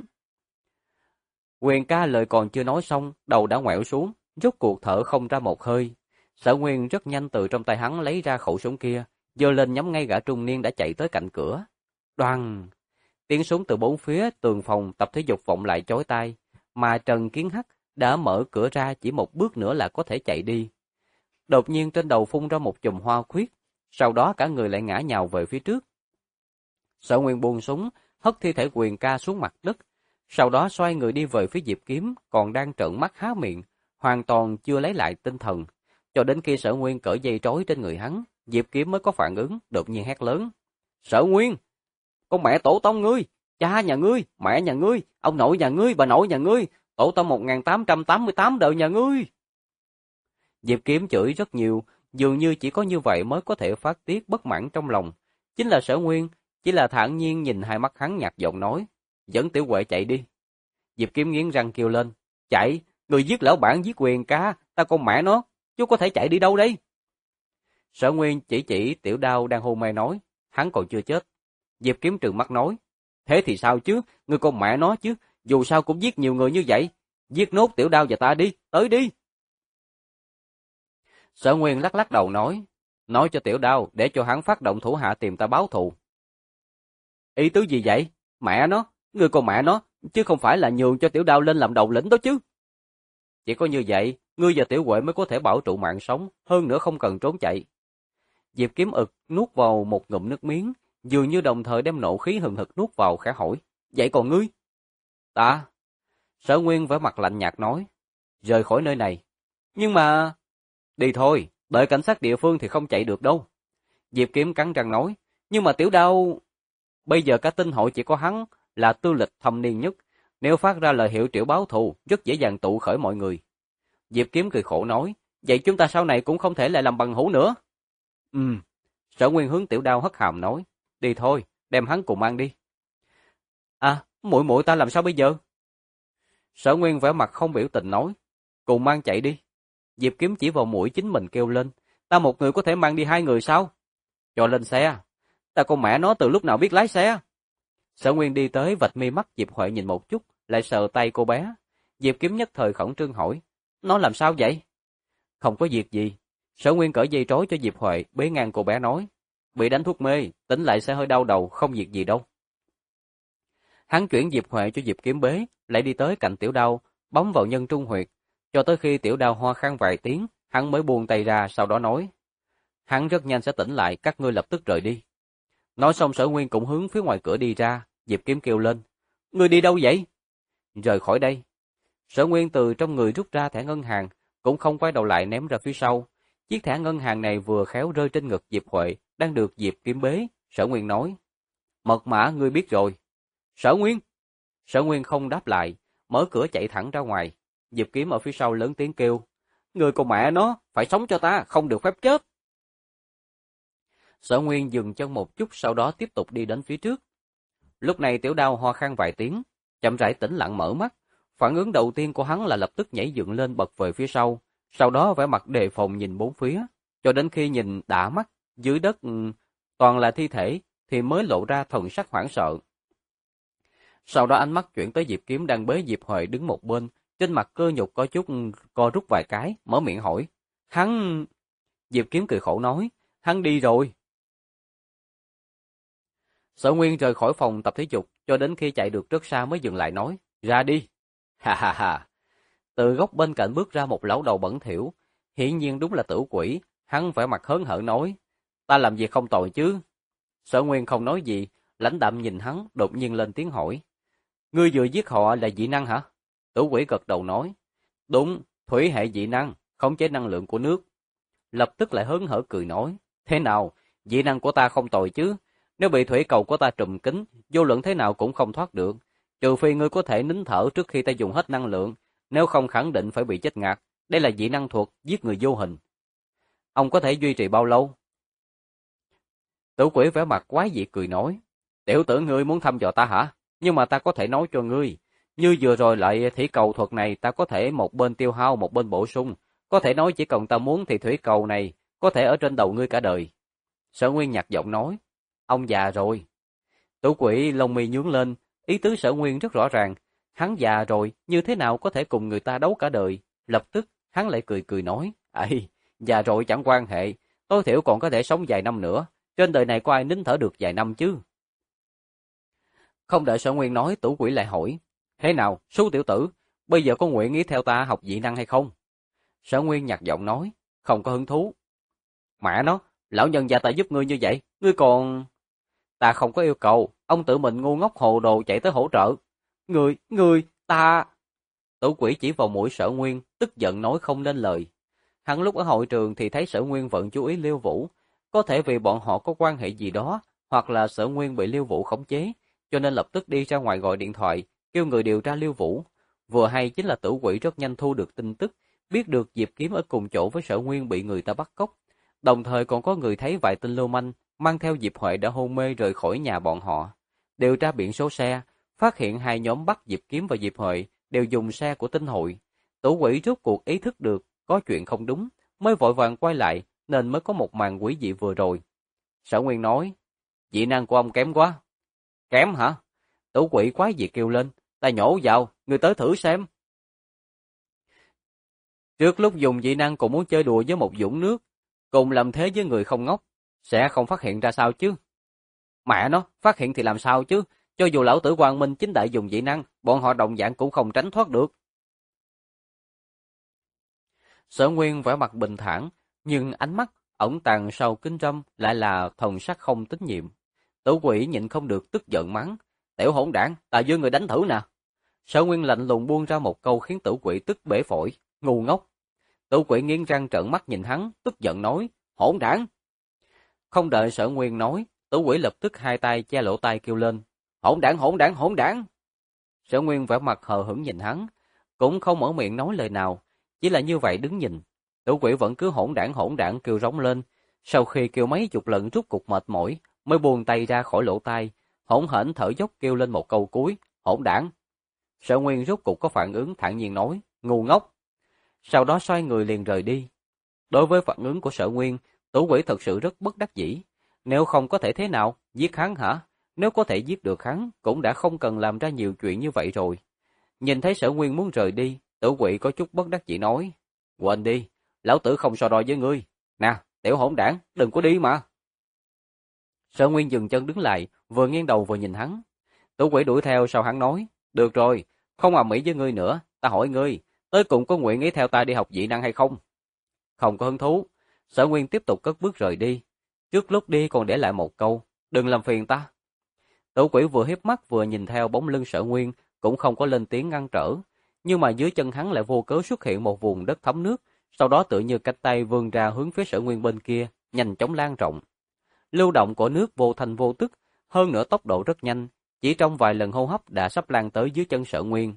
Quyền Ca lời còn chưa nói xong, đầu đã ngoẹo xuống, rốt cuộc thở không ra một hơi. Sở Nguyên rất nhanh từ trong tay hắn lấy ra khẩu súng kia, giơ lên nhắm ngay gã trung niên đã chạy tới cạnh cửa. Đoàng! Tiếng súng từ bốn phía tường phòng tập thể dục vọng lại chói tai, mà Trần Kiến Hắc đã mở cửa ra chỉ một bước nữa là có thể chạy đi. Đột nhiên trên đầu phun ra một chùm hoa khuyết, sau đó cả người lại ngã nhào về phía trước. Sở Nguyên buông súng, hất thi thể Quyền Ca xuống mặt đất, sau đó xoay người đi về phía Diệp Kiếm, còn đang trợn mắt há miệng, hoàn toàn chưa lấy lại tinh thần. Cho đến khi Sở Nguyên cởi dây trói trên người hắn, Diệp Kiếm mới có phản ứng, đột nhiên hét lớn: "Sở Nguyên! Con mẹ tổ tông ngươi, cha nhà ngươi, mẹ nhà ngươi, ông nội nhà ngươi, bà nội nhà ngươi, tổ tông 1888 đời nhà ngươi!" Diệp Kiếm chửi rất nhiều, dường như chỉ có như vậy mới có thể phát tiết bất mãn trong lòng. Chính là Sở Nguyên, chỉ là thản nhiên nhìn hai mắt hắn nhạt giọng nói, dẫn Tiểu Huệ chạy đi. Diệp Kiếm nghiến răng kêu lên, chạy, người giết lão bản giết Quyền ca, ta con mẹ nó, chú có thể chạy đi đâu đây? Sở Nguyên chỉ Tiểu Đao đang hôn mê nói, hắn còn chưa chết. Diệp Kiếm trừng mắt nói, thế thì sao chứ, người con mẹ nó chứ, dù sao cũng giết nhiều người như vậy, giết nốt Tiểu Đao và ta đi, tới đi. Sở Nguyên lắc lắc đầu nói cho Tiểu Đao để cho hắn phát động thủ hạ tìm ta báo thù. Ý tứ gì vậy? Mẹ nó, người con mẹ nó, chứ không phải là nhường cho Tiểu Đao lên làm đầu lĩnh đó chứ. Chỉ có như vậy, ngươi và Tiểu Huệ mới có thể bảo trụ mạng sống, hơn nữa không cần trốn chạy. Diệp Kiếm nuốt vào một ngụm nước miếng, dường như đồng thời đem nộ khí hừng hực nuốt vào, khẽ hỏi, vậy còn ngươi? Ta? Sở Nguyên vẻ mặt lạnh nhạt nói, rời khỏi nơi này. Nhưng mà... Đi thôi, đợi cảnh sát địa phương thì không chạy được đâu. Diệp Kiếm cắn răng nói, nhưng mà Tiểu Đao... Bây giờ cả tinh hội chỉ có hắn là tư lịch thâm niên nhất, nếu phát ra lời hiệu triệu báo thù, rất dễ dàng tụ khởi mọi người. Diệp Kiếm cười khổ nói, vậy chúng ta sau này cũng không thể lại làm bằng hữu nữa. Sở Nguyên hướng Tiểu Đao hất hàm nói, đi thôi, đem hắn cùng mang đi. À, muội muội ta làm sao bây giờ? Sở Nguyên vẻ mặt không biểu tình nói, cùng mang chạy đi. Diệp Kiếm chỉ vào mũi chính mình kêu lên, ta một người có thể mang đi hai người sao? Cho lên xe. Ta con mẹ nó từ lúc nào biết lái xe? Sở Nguyên đi tới vạch mi mắt Diệp Huệ nhìn một chút, lại sờ tay cô bé. Diệp Kiếm nhất thời khẩn trương hỏi, nó làm sao vậy? Không có việc gì. Sở Nguyên cởi dây trói cho Diệp Huệ, bế ngang cô bé nói, bị đánh thuốc mê, tỉnh lại sẽ hơi đau đầu, không việc gì đâu. Hắn chuyển Diệp Huệ cho Diệp Kiếm bế, lại đi tới cạnh Tiểu Đao, bấm vào nhân trung huyệt, cho tới khi Tiểu Đao ho khan vài tiếng, hắn mới buông tay ra, sau đó nói, hắn rất nhanh sẽ tỉnh lại, các ngươi lập tức rời đi. Nói xong Sở Nguyên cũng hướng phía ngoài cửa đi ra, Diệp Kiếm kêu lên, ngươi đi đâu vậy? Rời khỏi đây. Sở Nguyên từ trong người rút ra thẻ ngân hàng, cũng không quay đầu lại ném ra phía sau. Chiếc thẻ ngân hàng này vừa khéo rơi trên ngực Diệp Huệ, đang được Diệp Kiếm bế. Sở Nguyên nói, mật mã ngươi biết rồi. Sở Nguyên! Sở Nguyên không đáp lại, mở cửa chạy thẳng ra ngoài. Diệp Kiếm ở phía sau lớn tiếng kêu, người con mẹ nó, phải sống cho ta, không được phép chết. Sở Nguyên dừng chân một chút, sau đó tiếp tục đi đến phía trước. Lúc này Tiểu Đao ho khan vài tiếng, chậm rãi tĩnh lặng mở mắt. Phản ứng đầu tiên của hắn là lập tức nhảy dựng lên bật về phía sau đó vẻ mặt đề phòng nhìn bốn phía, cho đến khi nhìn đã mắt, dưới đất toàn là thi thể, thì mới lộ ra thần sắc hoảng sợ. Sau đó ánh mắt chuyển tới Diệp Kiếm đang bế Diệp Huệ đứng một bên, trên mặt cơ nhục có chút co rút vài cái, mở miệng hỏi, hắn... Diệp Kiếm cười khổ nói, hắn đi rồi. Sở Nguyên rời khỏi phòng tập thể dục, cho đến khi chạy được rất xa mới dừng lại nói, ra đi. Ha ha ha. Từ góc bên cạnh bước ra một lão đầu bẩn thỉu, hiển nhiên đúng là Tử Quỷ, hắn vẻ mặt hớn hở nói, ta làm gì không tội chứ? Sở Nguyên không nói gì, lãnh đạm nhìn hắn, đột nhiên lên tiếng hỏi, ngươi vừa giết họ là dị năng hả? Tử Quỷ gật đầu nói, đúng, thủy hệ dị năng, khống chế năng lượng của nước. Lập tức lại hớn hở cười nói, thế nào, dị năng của ta không tồi chứ? Nếu bị thủy cầu của ta trùm kín, vô luận thế nào cũng không thoát được, trừ phi ngươi có thể nín thở trước khi ta dùng hết năng lượng, nếu không khẳng định phải bị chết ngạt. Đây là dị năng thuộc giết người vô hình. Ông có thể duy trì bao lâu? Tử Quỷ vẻ mặt quái dị cười nói, tiểu tử ngươi muốn thăm dò ta hả? Nhưng mà ta có thể nói cho ngươi, như vừa rồi lại thủy cầu thuật này ta có thể một bên tiêu hao một bên bổ sung, có thể nói chỉ cần ta muốn thì thủy cầu này có thể ở trên đầu ngươi cả đời. Sở Nguyên nhạt giọng nói, ông già rồi. Tử Quỷ lông mi nhướng lên, ý tứ Sở Nguyên rất rõ ràng, hắn già rồi, như thế nào có thể cùng người ta đấu cả đời. Lập tức, hắn lại cười cười nói, già rồi chẳng quan hệ, tối thiểu còn có thể sống vài năm nữa, trên đời này có ai nín thở được vài năm chứ. Không đợi Sở Nguyên nói, Tử Quỷ lại hỏi, thế nào, Sú tiểu tử, bây giờ có nguyện ý theo ta học dị năng hay không? Sở Nguyên nhạt giọng nói, không có hứng thú. Mẹ nó, lão nhân gia ta giúp ngươi như vậy, ngươi còn... Ta không có yêu cầu, ông tự mình ngu ngốc hồ đồ chạy tới hỗ trợ. Ta... Tử Quỷ chỉ vào mũi Sở Nguyên, tức giận nói không nên lời. Hắn lúc ở hội trường thì thấy Sở Nguyên vẫn chú ý Liêu Vũ, có thể vì bọn họ có quan hệ gì đó, hoặc là Sở Nguyên bị Liêu Vũ khống chế, cho nên lập tức đi ra ngoài gọi điện thoại, kêu người điều tra Liêu Vũ. Vừa hay chính là Tử Quỷ rất nhanh thu được tin tức, biết được Diệp Kiếm ở cùng chỗ với Sở Nguyên bị người ta bắt cóc. Đồng thời còn có người thấy vài tên lưu manh mang theo Diệp Huệ đã hôn mê rời khỏi nhà bọn họ. Điều tra biển số xe, phát hiện hai nhóm bắt Diệp Kiếm và Diệp Huệ đều dùng xe của Tinh Hội. Tử Quỷ rốt cuộc ý thức được có chuyện không đúng, mới vội vàng quay lại nên mới có một màn quỷ dị vừa rồi. Sở Nguyên nói, dị năng của ông kém quá. Kém hả? Tử Quỷ quái dị kêu lên, ta nhổ vào, người tới thử xem. Trước lúc dùng dị năng cũng muốn chơi đùa với một vũng nước, cùng làm thế với người không ngốc, sẽ không phát hiện ra sao chứ? Mẹ nó, phát hiện thì làm sao chứ? Cho dù lão tử Quang Minh chính đại dùng dị năng, bọn họ đồng dạng cũng không tránh thoát được. Sở Nguyên vẻ mặt bình thản, nhưng ánh mắt ẩn tàng sau kính râm lại là thần sắc không tín nhiệm. Tử Quỷ nhịn không được tức giận mắng, tiểu hỗn đản, ta đưa người đánh thử nè. Sở Nguyên lạnh lùng buông ra một câu khiến Tử Quỷ tức bể phổi, ngu ngốc. Tử Quỷ nghiến răng trợn mắt nhìn hắn, tức giận nói, hỗn đản. Không đợi Sở Nguyên nói, Tử Quỷ lập tức hai tay che lỗ tai kêu lên, hỗn đản, hỗn đản, hỗn đản. Sở Nguyên vẻ mặt hờ hững nhìn hắn, cũng không mở miệng nói lời nào, chỉ là như vậy đứng nhìn. Tử Quỷ vẫn cứ hỗn đản kêu rống lên, sau khi kêu mấy chục lần rút cục mệt mỏi, mới buông tay ra khỏi lỗ tai, hỗn hển thở dốc kêu lên một câu cuối, hỗn đản. Sở Nguyên rút cục có phản ứng thản nhiên nói, ngu ngốc. Sau đó xoay người liền rời đi. Đối với phản ứng của Sở Nguyên, Tử Quỷ thật sự rất bất đắc dĩ. Nếu không có thể thế nào, giết hắn hả? Nếu có thể giết được hắn, cũng đã không cần làm ra nhiều chuyện như vậy rồi. Nhìn thấy Sở Nguyên muốn rời đi, Tử Quỷ có chút bất đắc dĩ nói, quên đi, lão tử không so đo với ngươi. Nè, tiểu hỗn đản, đừng có đi mà. Sở Nguyên dừng chân đứng lại, vừa nghiêng đầu vừa nhìn hắn. Tử Quỷ đuổi theo sau hắn nói, được rồi, không ầm ĩ với ngươi nữa, ta hỏi ngươi, tới cùng có nguyện ý theo ta đi học dị năng hay không? Không có hứng thú. Sở Nguyên tiếp tục cất bước rời đi. Trước lúc đi còn để lại một câu, đừng làm phiền ta. Tử Quỷ vừa hiếp mắt vừa nhìn theo bóng lưng Sở Nguyên, cũng không có lên tiếng ngăn trở. Nhưng mà dưới chân hắn lại vô cớ xuất hiện một vùng đất thấm nước, sau đó tự như cánh tay vươn ra hướng phía Sở Nguyên bên kia, nhanh chóng lan rộng. Lưu động của nước vô thanh vô tức, hơn nữa tốc độ rất nhanh, chỉ trong vài lần hô hấp đã sắp lan tới dưới chân Sở Nguyên.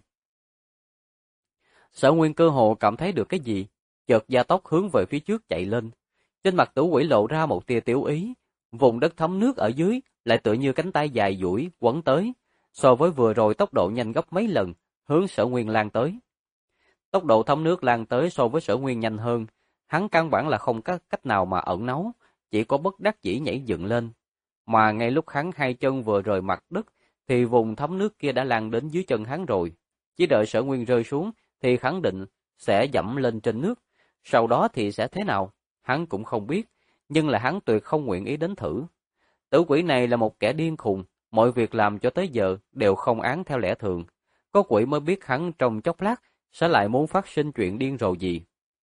Sở Nguyên cơ hồ cảm thấy được cái gì, chợt gia tốc hướng về phía trước chạy lên. Trên mặt Tử Quỷ lộ ra một tia tiểu ý, vùng đất thấm nước ở dưới lại tựa như cánh tay dài duỗi quấn tới, so với vừa rồi tốc độ nhanh gấp mấy lần, hướng Sở Nguyên lan tới. Tốc độ thấm nước lan tới so với Sở Nguyên nhanh hơn, hắn căn bản là không có cách nào mà ẩn náu, chỉ có bất đắc dĩ nhảy dựng lên. Mà ngay lúc hắn hai chân vừa rời mặt đất, thì vùng thấm nước kia đã lan đến dưới chân hắn rồi. Chỉ đợi Sở Nguyên rơi xuống, thì khẳng định sẽ dẫm lên trên nước. Sau đó thì sẽ thế nào? Hắn cũng không biết, nhưng là hắn tuyệt không nguyện ý đến thử. Tử Quỷ này là một kẻ điên khùng, mọi việc làm cho tới giờ đều không án theo lẽ thường. Có quỷ mới biết hắn trong chốc lát sẽ lại muốn phát sinh chuyện điên rồ gì.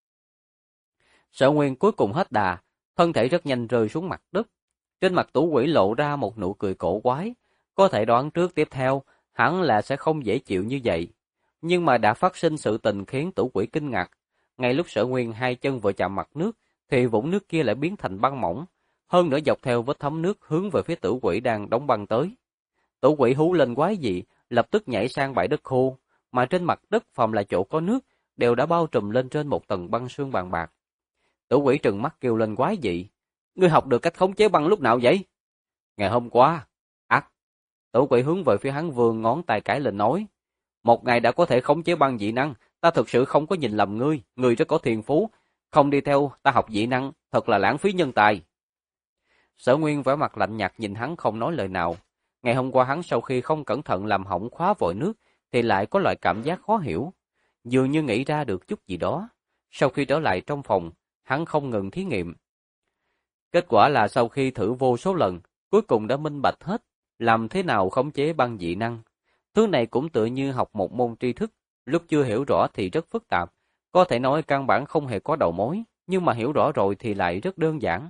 Sở Nguyên cuối cùng hết đà, thân thể rất nhanh rơi xuống mặt đất. Trên mặt Tử Quỷ lộ ra một nụ cười cổ quái, có thể đoán trước tiếp theo, hắn là sẽ không dễ chịu như vậy. Nhưng mà đã phát sinh sự tình khiến Tử Quỷ kinh ngạc. Ngay lúc Sở Nguyên hai chân vừa chạm mặt nước, thì vũng nước kia lại biến thành băng mỏng, hơn nữa dọc theo vết thấm nước hướng về phía Tử Quỷ đang đóng băng tới. Tử Quỷ hú lên quái dị, lập tức nhảy sang bãi đất khô, mà trên mặt đất phàm là chỗ có nước, đều đã bao trùm lên trên một tầng băng sương bàn bạc. Tử Quỷ trừng mắt kêu lên quái dị, ngươi học được cách khống chế băng lúc nào vậy? Ngày hôm qua. Ác. Tử Quỷ hướng về phía hắn vươn ngón tay cái lên nói, một ngày đã có thể khống chế băng dị năng, ta thực sự không có nhìn lầm ngươi, ngươi rất có thiên phú, không đi theo ta học dị năng, thật là lãng phí nhân tài. Sở Nguyên vẻ mặt lạnh nhạt nhìn hắn không nói lời nào. Ngày hôm qua hắn sau khi không cẩn thận làm hỏng khóa vòi nước, thì lại có loại cảm giác khó hiểu, dường như nghĩ ra được chút gì đó. Sau khi trở lại trong phòng, hắn không ngừng thí nghiệm. Kết quả là sau khi thử vô số lần, cuối cùng đã minh bạch hết, làm thế nào khống chế băng dị năng. Thứ này cũng tựa như học một môn tri thức, lúc chưa hiểu rõ thì rất phức tạp, có thể nói căn bản không hề có đầu mối, nhưng mà hiểu rõ rồi thì lại rất đơn giản.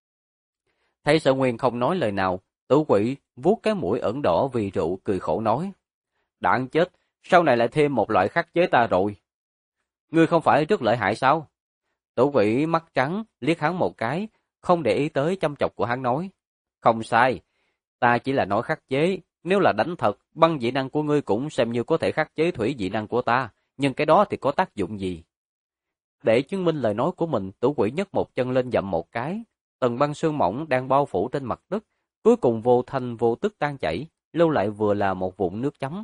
Thấy Sở Nguyên không nói lời nào, Tử Quỷ vuốt cái mũi ẩn đỏ vì rượu cười khổ nói, đáng chết, sau này lại thêm một loại khắc chế ta rồi. Ngươi không phải rất lợi hại sao? Tử Quỷ mắt trắng liếc hắn một cái, không để ý tới chăm chọc của hắn nói, không sai, ta chỉ là nói khắc chế, nếu là đánh thật, băng dị năng của ngươi cũng xem như có thể khắc chế thủy dị năng của ta, nhưng cái đó thì có tác dụng gì? Để chứng minh lời nói của mình, Tử Quỷ nhấc một chân lên dậm một cái. Tầng băng sương mỏng đang bao phủ trên mặt đất, cuối cùng vô thanh vô tức tan chảy, lưu lại vừa là một vũng nước chấm.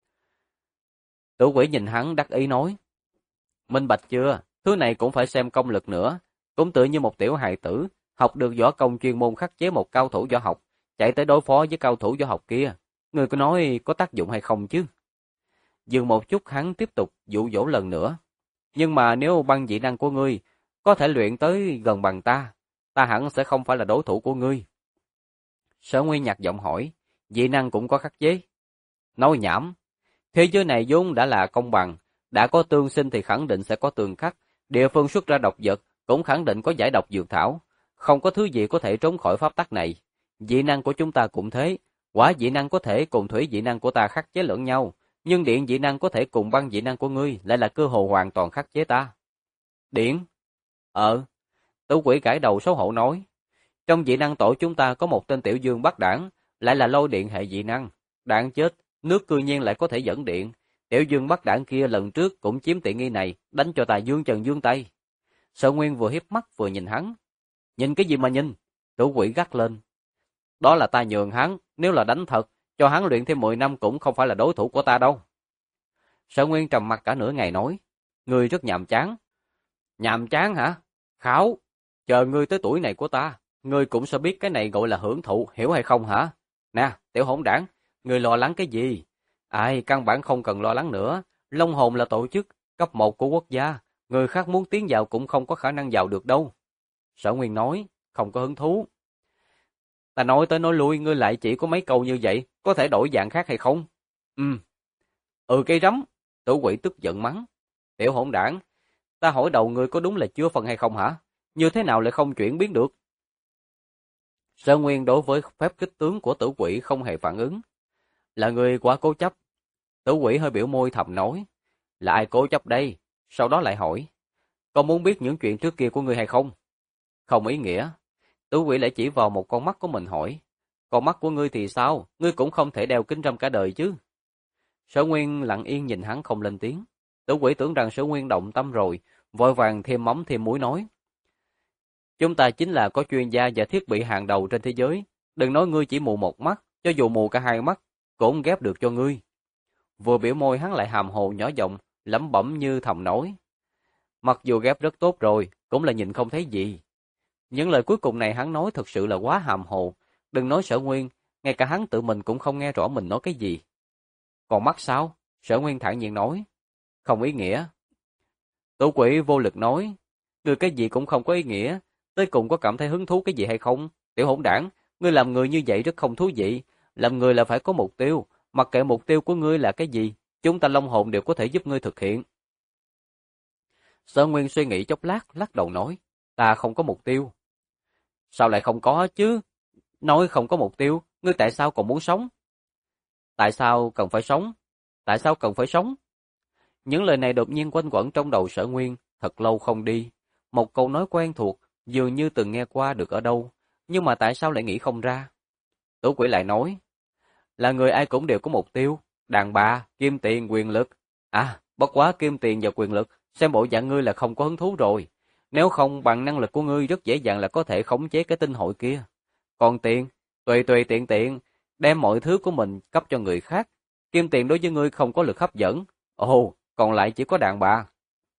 Tử Quỷ nhìn hắn đắc ý nói, minh bạch chưa, thứ này cũng phải xem công lực nữa, cũng tự như một tiểu hài tử, học được võ công chuyên môn khắc chế một cao thủ võ học, chạy tới đối phó với cao thủ võ học kia, người có nói có tác dụng hay không chứ? Dừng một chút hắn tiếp tục dụ dỗ lần nữa. Nhưng mà nếu băng dị năng của ngươi có thể luyện tới gần bằng ta, ta hẳn sẽ không phải là đối thủ của ngươi. Sở Nguyên nhạt giọng hỏi, dị năng cũng có khắc chế. Nói nhảm, thế giới này vốn đã là công bằng, đã có tương sinh thì khẳng định sẽ có tương khắc, địa phương xuất ra độc vật cũng khẳng định có giải độc dược thảo, không có thứ gì có thể trốn khỏi pháp tắc này. Dị năng của chúng ta cũng thế, hỏa dị năng có thể cùng thủy dị năng của ta khắc chế lẫn nhau, nhưng điện dị năng có thể cùng băng dị năng của ngươi lại là cơ hồ hoàn toàn khắc chế ta. Điện? Tử Quỷ gãi đầu xấu hổ nói. Trong dị năng tổ chúng ta có một tên tiểu dương bắt đảng, lại là lôi điện hệ dị năng. Đạn chết, nước cư nhiên lại có thể dẫn điện. Tiểu dương bắt đảng kia lần trước cũng chiếm tiện nghi này, đánh cho ta dương trần dương tay. Sở Nguyên vừa hiếp mắt vừa nhìn hắn. Nhìn cái gì mà nhìn? Tử Quỷ gắt lên. Đó là ta nhường hắn, nếu là đánh thật, cho hắn luyện thêm 10 năm cũng không phải là đối thủ của ta đâu. Sở Nguyên trầm mặt cả nửa ngày nói, ngươi rất nhàm chán. Nhàm chán hả? Kháo, chờ ngươi tới tuổi này của ta, ngươi cũng sẽ biết cái này gọi là hưởng thụ, hiểu hay không hả? Nè, tiểu hỗn đảng, ngươi lo lắng cái gì? Ai, căn bản không cần lo lắng nữa, Long Hồn là tổ chức cấp 1 của quốc gia, người khác muốn tiến vào cũng không có khả năng vào được đâu. Sở Nguyên nói, không có hứng thú. Ta nói tới nói lui, ngươi lại chỉ có mấy câu như vậy, có thể đổi dạng khác hay không? Cây rắm. Tử Quỷ tức giận mắng. Tiểu hỗn đảng, ta hỏi đầu ngươi có đúng là chưa phần hay không hả? Như thế nào lại không chuyển biến được? Sở Nguyên đối với phép kích tướng của Tử Quỷ không hề phản ứng. Là người quá cố chấp. Tử Quỷ hơi biểu môi thầm nói. Là ai cố chấp đây? Sau đó lại hỏi. Có muốn biết những chuyện trước kia của ngươi hay không? Không ý nghĩa. Tử Quỷ lại chỉ vào một con mắt của mình hỏi. Con mắt của ngươi thì sao? Ngươi cũng không thể đeo kính râm cả đời chứ. Sở Nguyên lặng yên nhìn hắn không lên tiếng. Tử Quỷ tưởng rằng Sở Nguyên động tâm rồi, vội vàng thêm mắm thêm muối nói. Chúng ta chính là có chuyên gia và thiết bị hàng đầu trên thế giới. Đừng nói ngươi chỉ mù một mắt, cho dù mù cả hai mắt, cũng ghép được cho ngươi. Vừa biểu môi hắn lại hàm hồ nhỏ giọng, lẩm bẩm như thầm nói. Mặc dù ghép rất tốt rồi, cũng là nhìn không thấy gì. Những lời cuối cùng này hắn nói thật sự là quá hàm hồ. Đừng nói Sở Nguyên, ngay cả hắn tự mình cũng không nghe rõ mình nói cái gì. Còn mắt sao? Sở Nguyên thản nhiên nói. Không ý nghĩa. Tử Quỷ vô lực nói. Ngươi cái gì cũng không có ý nghĩa. Tới cùng có cảm thấy hứng thú cái gì hay không? Tiểu hỗn đảng, ngươi làm người như vậy rất không thú vị. Làm người là phải có mục tiêu. Mặc kệ mục tiêu của ngươi là cái gì, chúng ta Long Hồn đều có thể giúp ngươi thực hiện. Sở Nguyên suy nghĩ chốc lát, lắc đầu nói. Ta không có mục tiêu. Sao lại không có chứ? Nói không có mục tiêu, ngươi tại sao còn muốn sống? Tại sao cần phải sống? Tại sao cần phải sống? Những lời này đột nhiên quanh quẩn trong đầu Sở Nguyên, thật lâu không đi. Một câu nói quen thuộc, dường như từng nghe qua được ở đâu, nhưng mà tại sao lại nghĩ không ra? Tử Quỷ lại nói, là người ai cũng đều có mục tiêu, đàn bà, kim tiền, quyền lực. À, bất quá kim tiền và quyền lực, xem bộ dạng ngươi là không có hứng thú rồi. Nếu không, bằng năng lực của ngươi rất dễ dàng là có thể khống chế cái tinh hội kia. Còn tiền, tùy tùy tiện tiện, đem mọi thứ của mình cấp cho người khác. Kim tiền đối với ngươi không có lực hấp dẫn. Ồ, còn lại chỉ có đàn bà.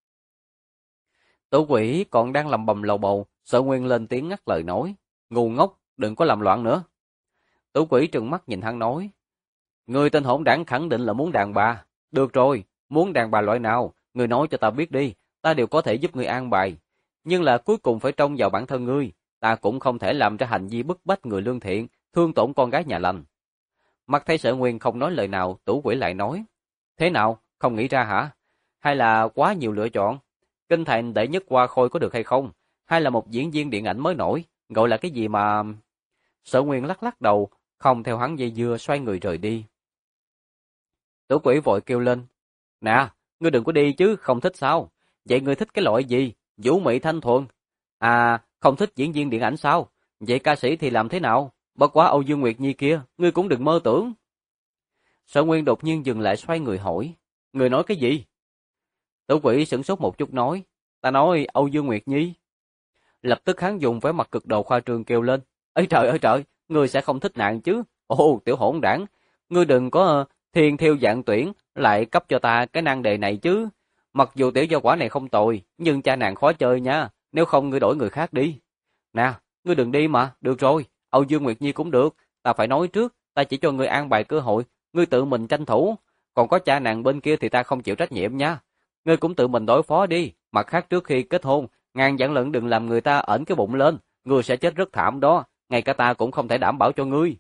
Tử Quỷ còn đang lầm bầm lầu bầu, Sở Nguyên lên tiếng ngắt lời nói. Ngu ngốc, đừng có làm loạn nữa. Tử Quỷ trừng mắt nhìn hắn nói. Ngươi tên hỗn đảng khẳng định là muốn đàn bà. Được rồi, muốn đàn bà loại nào, ngươi nói cho ta biết đi, ta đều có thể giúp ngươi an bài. Nhưng là cuối cùng phải trông vào bản thân ngươi, ta cũng không thể làm ra hành vi bức bách người lương thiện, thương tổn con gái nhà lành. Mắt thấy Sở Nguyên không nói lời nào, Tử Quỷ lại nói. Thế nào, không nghĩ ra hả? Hay là quá nhiều lựa chọn? Kinh thành đệ nhất Hoa Khôi có được hay không? Hay là một diễn viên điện ảnh mới nổi, gọi là cái gì mà... Sở Nguyên lắc lắc đầu, không theo hắn dây dưa xoay người rời đi. Tử Quỷ vội kêu lên. Nè, ngươi đừng có đi chứ, không thích sao? Vậy ngươi thích cái loại gì? Vũ mị thanh thuần. À, không thích diễn viên điện ảnh sao? Vậy ca sĩ thì làm thế nào? Bất quá Âu Dương Nguyệt Nhi kia, ngươi cũng đừng mơ tưởng. Sở Nguyên đột nhiên dừng lại xoay người hỏi. Ngươi nói cái gì? Tử Quỷ sửng sốt một chút nói. ta nói Âu Dương Nguyệt Nhi. Lập tức hắn dùng vẻ mặt cực độ khoa trương kêu lên, ơi trời, ngươi sẽ không thích nàng chứ? Ồ, tiểu hỗn đảng, ngươi đừng có thiên thiêu dạng tuyển, lại cấp cho ta cái nan đề này chứ. Mặc dù tiểu gia quả này không tồi, nhưng cha nàng khó chơi nha, nếu không ngươi đổi người khác đi. Nè, ngươi đừng đi mà, được rồi, Âu Dương Nguyệt Nhi cũng được, ta phải nói trước, ta chỉ cho ngươi an bài cơ hội, ngươi tự mình tranh thủ, còn có cha nàng bên kia thì ta không chịu trách nhiệm nha. Ngươi cũng tự mình đối phó đi, mặt khác trước khi kết hôn, ngàn vạn lần đừng làm người ta ẩn cái bụng lên, ngươi sẽ chết rất thảm đó, ngay cả ta cũng không thể đảm bảo cho ngươi.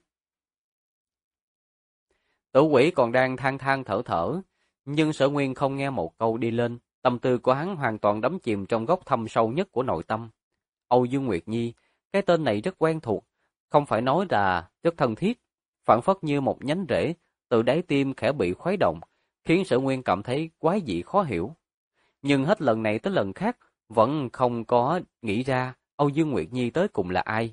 Tử Quỷ còn đang than than thở thở, nhưng Sở Nguyên không nghe một câu đi lên, tâm tư của hắn hoàn toàn đắm chìm trong góc thâm sâu nhất của nội tâm. Âu Dương Nguyệt Nhi, cái tên này rất quen thuộc, không phải nói là rất thân thiết, phảng phất như một nhánh rễ, từ đáy tim khẽ bị khuấy động, khiến Sở Nguyên cảm thấy quái dị khó hiểu. Nhưng hết lần này tới lần khác, vẫn không có nghĩ ra Âu Dương Nguyệt Nhi tới cùng là ai.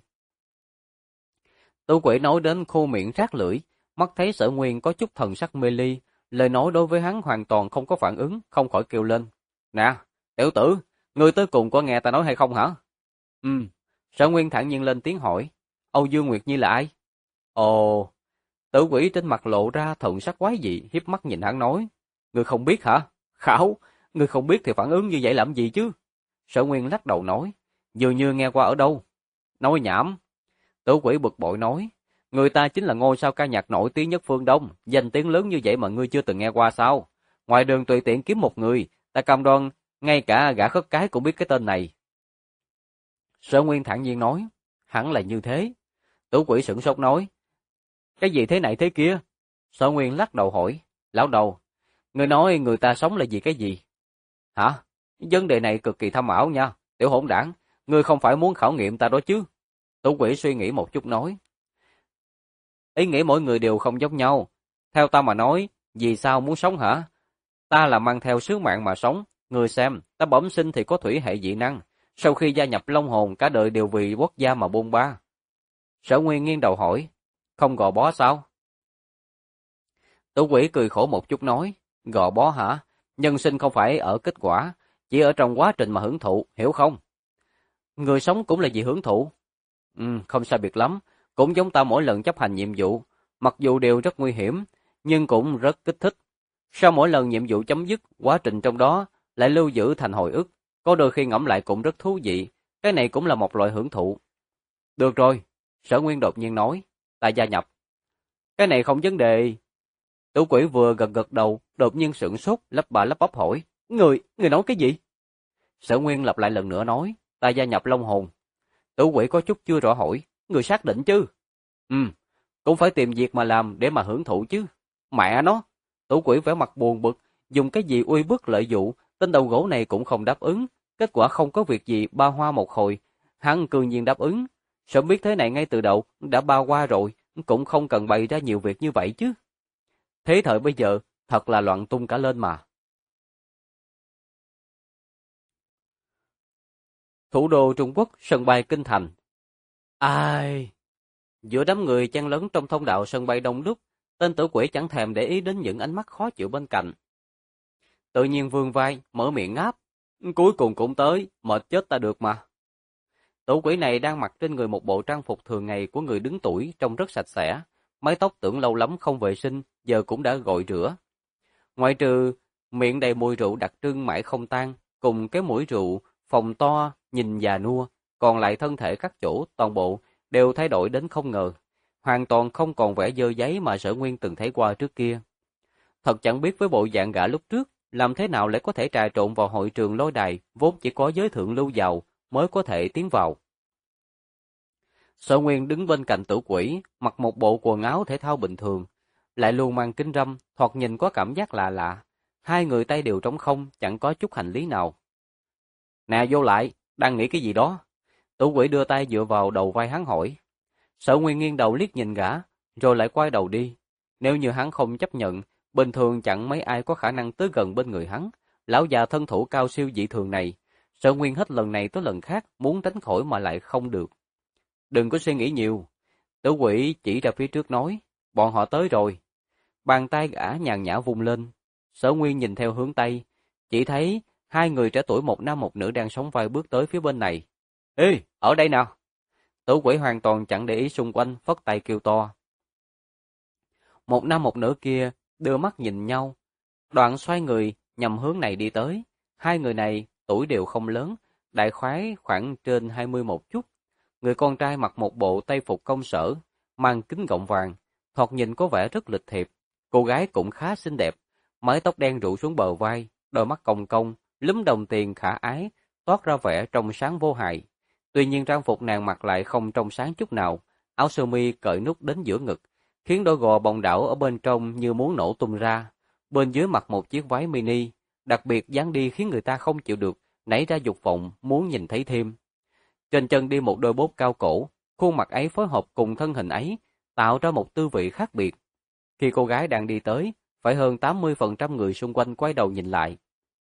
Tử Quỷ nói đến khô miệng rác lưỡi, mắt thấy Sở Nguyên có chút thần sắc mê ly, lời nói đối với hắn hoàn toàn không có phản ứng, không khỏi kêu lên. Nè, tiểu tử, ngươi tới cùng có nghe ta nói hay không hả? Sở Nguyên thản nhiên lên tiếng hỏi. Âu Dương Nguyệt Nhi là ai? Ồ, Tử Quỷ trên mặt lộ ra thần sắc quái dị, hiếp mắt nhìn hắn nói. Ngươi không biết hả? Khảo, ngươi không biết thì phản ứng như vậy làm gì chứ? Sở Nguyên lắc đầu nói. Dường như nghe qua ở đâu? Nói nhảm. Tử Quỷ bực bội nói. Người ta chính là ngôi sao ca nhạc nổi tiếng nhất phương Đông, danh tiếng lớn như vậy mà ngươi chưa từng nghe qua sao? Ngoài đường tùy tiện kiếm một người, ta cam đoan, ngay cả gã khất cái cũng biết cái tên này. Sở Nguyên thản nhiên nói, hẳn là như thế. Tử Quỷ sửng sốt nói, cái gì thế này thế kia? Sở Nguyên lắc đầu hỏi, lão đầu, ngươi nói người ta sống là vì cái gì? Hả? Vấn đề này cực kỳ thâm ảo nha, tiểu hỗn đảng, ngươi không phải muốn khảo nghiệm ta đó chứ? Tử Quỷ suy nghĩ một chút nói, ý nghĩ mỗi người đều không giống nhau. Theo ta mà nói, vì sao muốn sống hả? Ta là mang theo sứ mạng mà sống. Người xem, ta bẩm sinh thì có thủy hệ dị năng. Sau khi gia nhập Long Hồn, cả đời đều vì quốc gia mà bôn ba. Sở Nguyên nghiêng đầu hỏi, không gò bó sao? Tử Quỷ cười khổ một chút nói, gò bó hả? Nhân sinh không phải ở kết quả, chỉ ở trong quá trình mà hưởng thụ, hiểu không? Người sống cũng là vì hưởng thụ. Không sai biệt lắm, cũng giống ta mỗi lần chấp hành nhiệm vụ, mặc dù đều rất nguy hiểm, nhưng cũng rất kích thích. Sau mỗi lần nhiệm vụ chấm dứt, quá trình trong đó lại lưu giữ thành hồi ức, có đôi khi ngẫm lại cũng rất thú vị, cái này cũng là một loại hưởng thụ. Được rồi, Sở Nguyên đột nhiên nói, ta gia nhập. Cái này không vấn đề. Tử Quỷ vừa gật gật đầu, đột nhiên sửng sốt, lắp bà lắp bắp hỏi, người nói cái gì? Sở Nguyên lặp lại lần nữa nói, ta gia nhập Long Hồn. Tử Quỷ có chút chưa rõ hỏi, người xác định chứ? Cũng phải tìm việc mà làm để mà hưởng thụ chứ. Mẹ nó! Tử Quỷ vẻ mặt buồn bực, dùng cái gì uy bức lợi dụ, tên đầu gỗ này cũng không đáp ứng. Kết quả không có việc gì ba hoa một hồi, hắn cương nhiên đáp ứng. Sớm biết thế này ngay từ đầu, đã ba qua rồi, cũng không cần bày ra nhiều việc như vậy chứ. Thế thời bây giờ, thật là loạn tung cả lên mà. Thủ đô Trung Quốc, sân bay Kinh Thành. Ai? Giữa đám người chen lấn trong thông đạo sân bay đông đúc, tên Tử Quỷ chẳng thèm để ý đến những ánh mắt khó chịu bên cạnh. Tự nhiên vươn vai, mở miệng ngáp. Cuối cùng cũng tới, mệt chết ta được mà. Tử Quỷ này đang mặc trên người một bộ trang phục thường ngày của người đứng tuổi, trông rất sạch sẽ. Mái tóc tưởng lâu lắm không vệ sinh, giờ cũng đã gội rửa. Ngoại trừ miệng đầy mùi rượu đặc trưng mãi không tan, cùng cái mũi rượu, phồng to, nhìn già nua, còn lại thân thể các chỗ, toàn bộ, đều thay đổi đến không ngờ. Hoàn toàn không còn vẻ dơ giấy mà Sở Nguyên từng thấy qua trước kia. Thật chẳng biết với bộ dạng gã lúc trước, làm thế nào lại có thể trà trộn vào hội trường lôi đài, vốn chỉ có giới thượng lưu giàu mới có thể tiến vào. Sở Nguyên đứng bên cạnh Tử Quỷ, mặc một bộ quần áo thể thao bình thường, lại luôn mang kính râm, thoạt nhìn có cảm giác lạ lạ. Hai người tay đều trống không, chẳng có chút hành lý nào. Nè vô lại, đang nghĩ cái gì đó? Tử Quỷ đưa tay dựa vào đầu vai hắn hỏi. Sở Nguyên nghiêng đầu liếc nhìn gã, rồi lại quay đầu đi. Nếu như hắn không chấp nhận, bình thường chẳng mấy ai có khả năng tới gần bên người hắn. Lão già thân thủ cao siêu dị thường này, Sở Nguyên hết lần này tới lần khác muốn tránh khỏi mà lại không được. Đừng có suy nghĩ nhiều. Tử Quỷ chỉ ra phía trước nói, bọn họ tới rồi. Bàn tay gã nhàn nhã vung lên. Sở Nguyên nhìn theo hướng Tây, chỉ thấy hai người trẻ tuổi một nam một nữ đang sóng vai bước tới phía bên này. Ê, ở đây nào! Tử quỷ hoàn toàn chẳng để ý xung quanh, phất tay kêu to. Một nam một nữ kia đưa mắt nhìn nhau, đoạn xoay người nhằm hướng này đi tới. Hai người này tuổi đều không lớn, đại khái khoảng trên 20 một chút. Người con trai mặc một bộ tây phục công sở, mang kính gọng vàng, thoạt nhìn có vẻ rất lịch thiệp. Cô gái cũng khá xinh đẹp, mái tóc đen rủ xuống bờ vai, đôi mắt cong cong, lúm đồng tiền khả ái, toát ra vẻ trong sáng vô hại. Tuy nhiên trang phục nàng mặc lại không trong sáng chút nào, áo sơ mi cởi nút đến giữa ngực, khiến đôi gò bồng đảo ở bên trong như muốn nổ tung ra. Bên dưới mặc một chiếc váy mini, đặc biệt dáng đi khiến người ta không chịu được, nảy ra dục vọng muốn nhìn thấy thêm. Trên chân đi một đôi bốt cao cổ, khuôn mặt ấy phối hợp cùng thân hình ấy, tạo ra một tư vị khác biệt. Khi cô gái đang đi tới, phải hơn 80% người xung quanh quay đầu nhìn lại.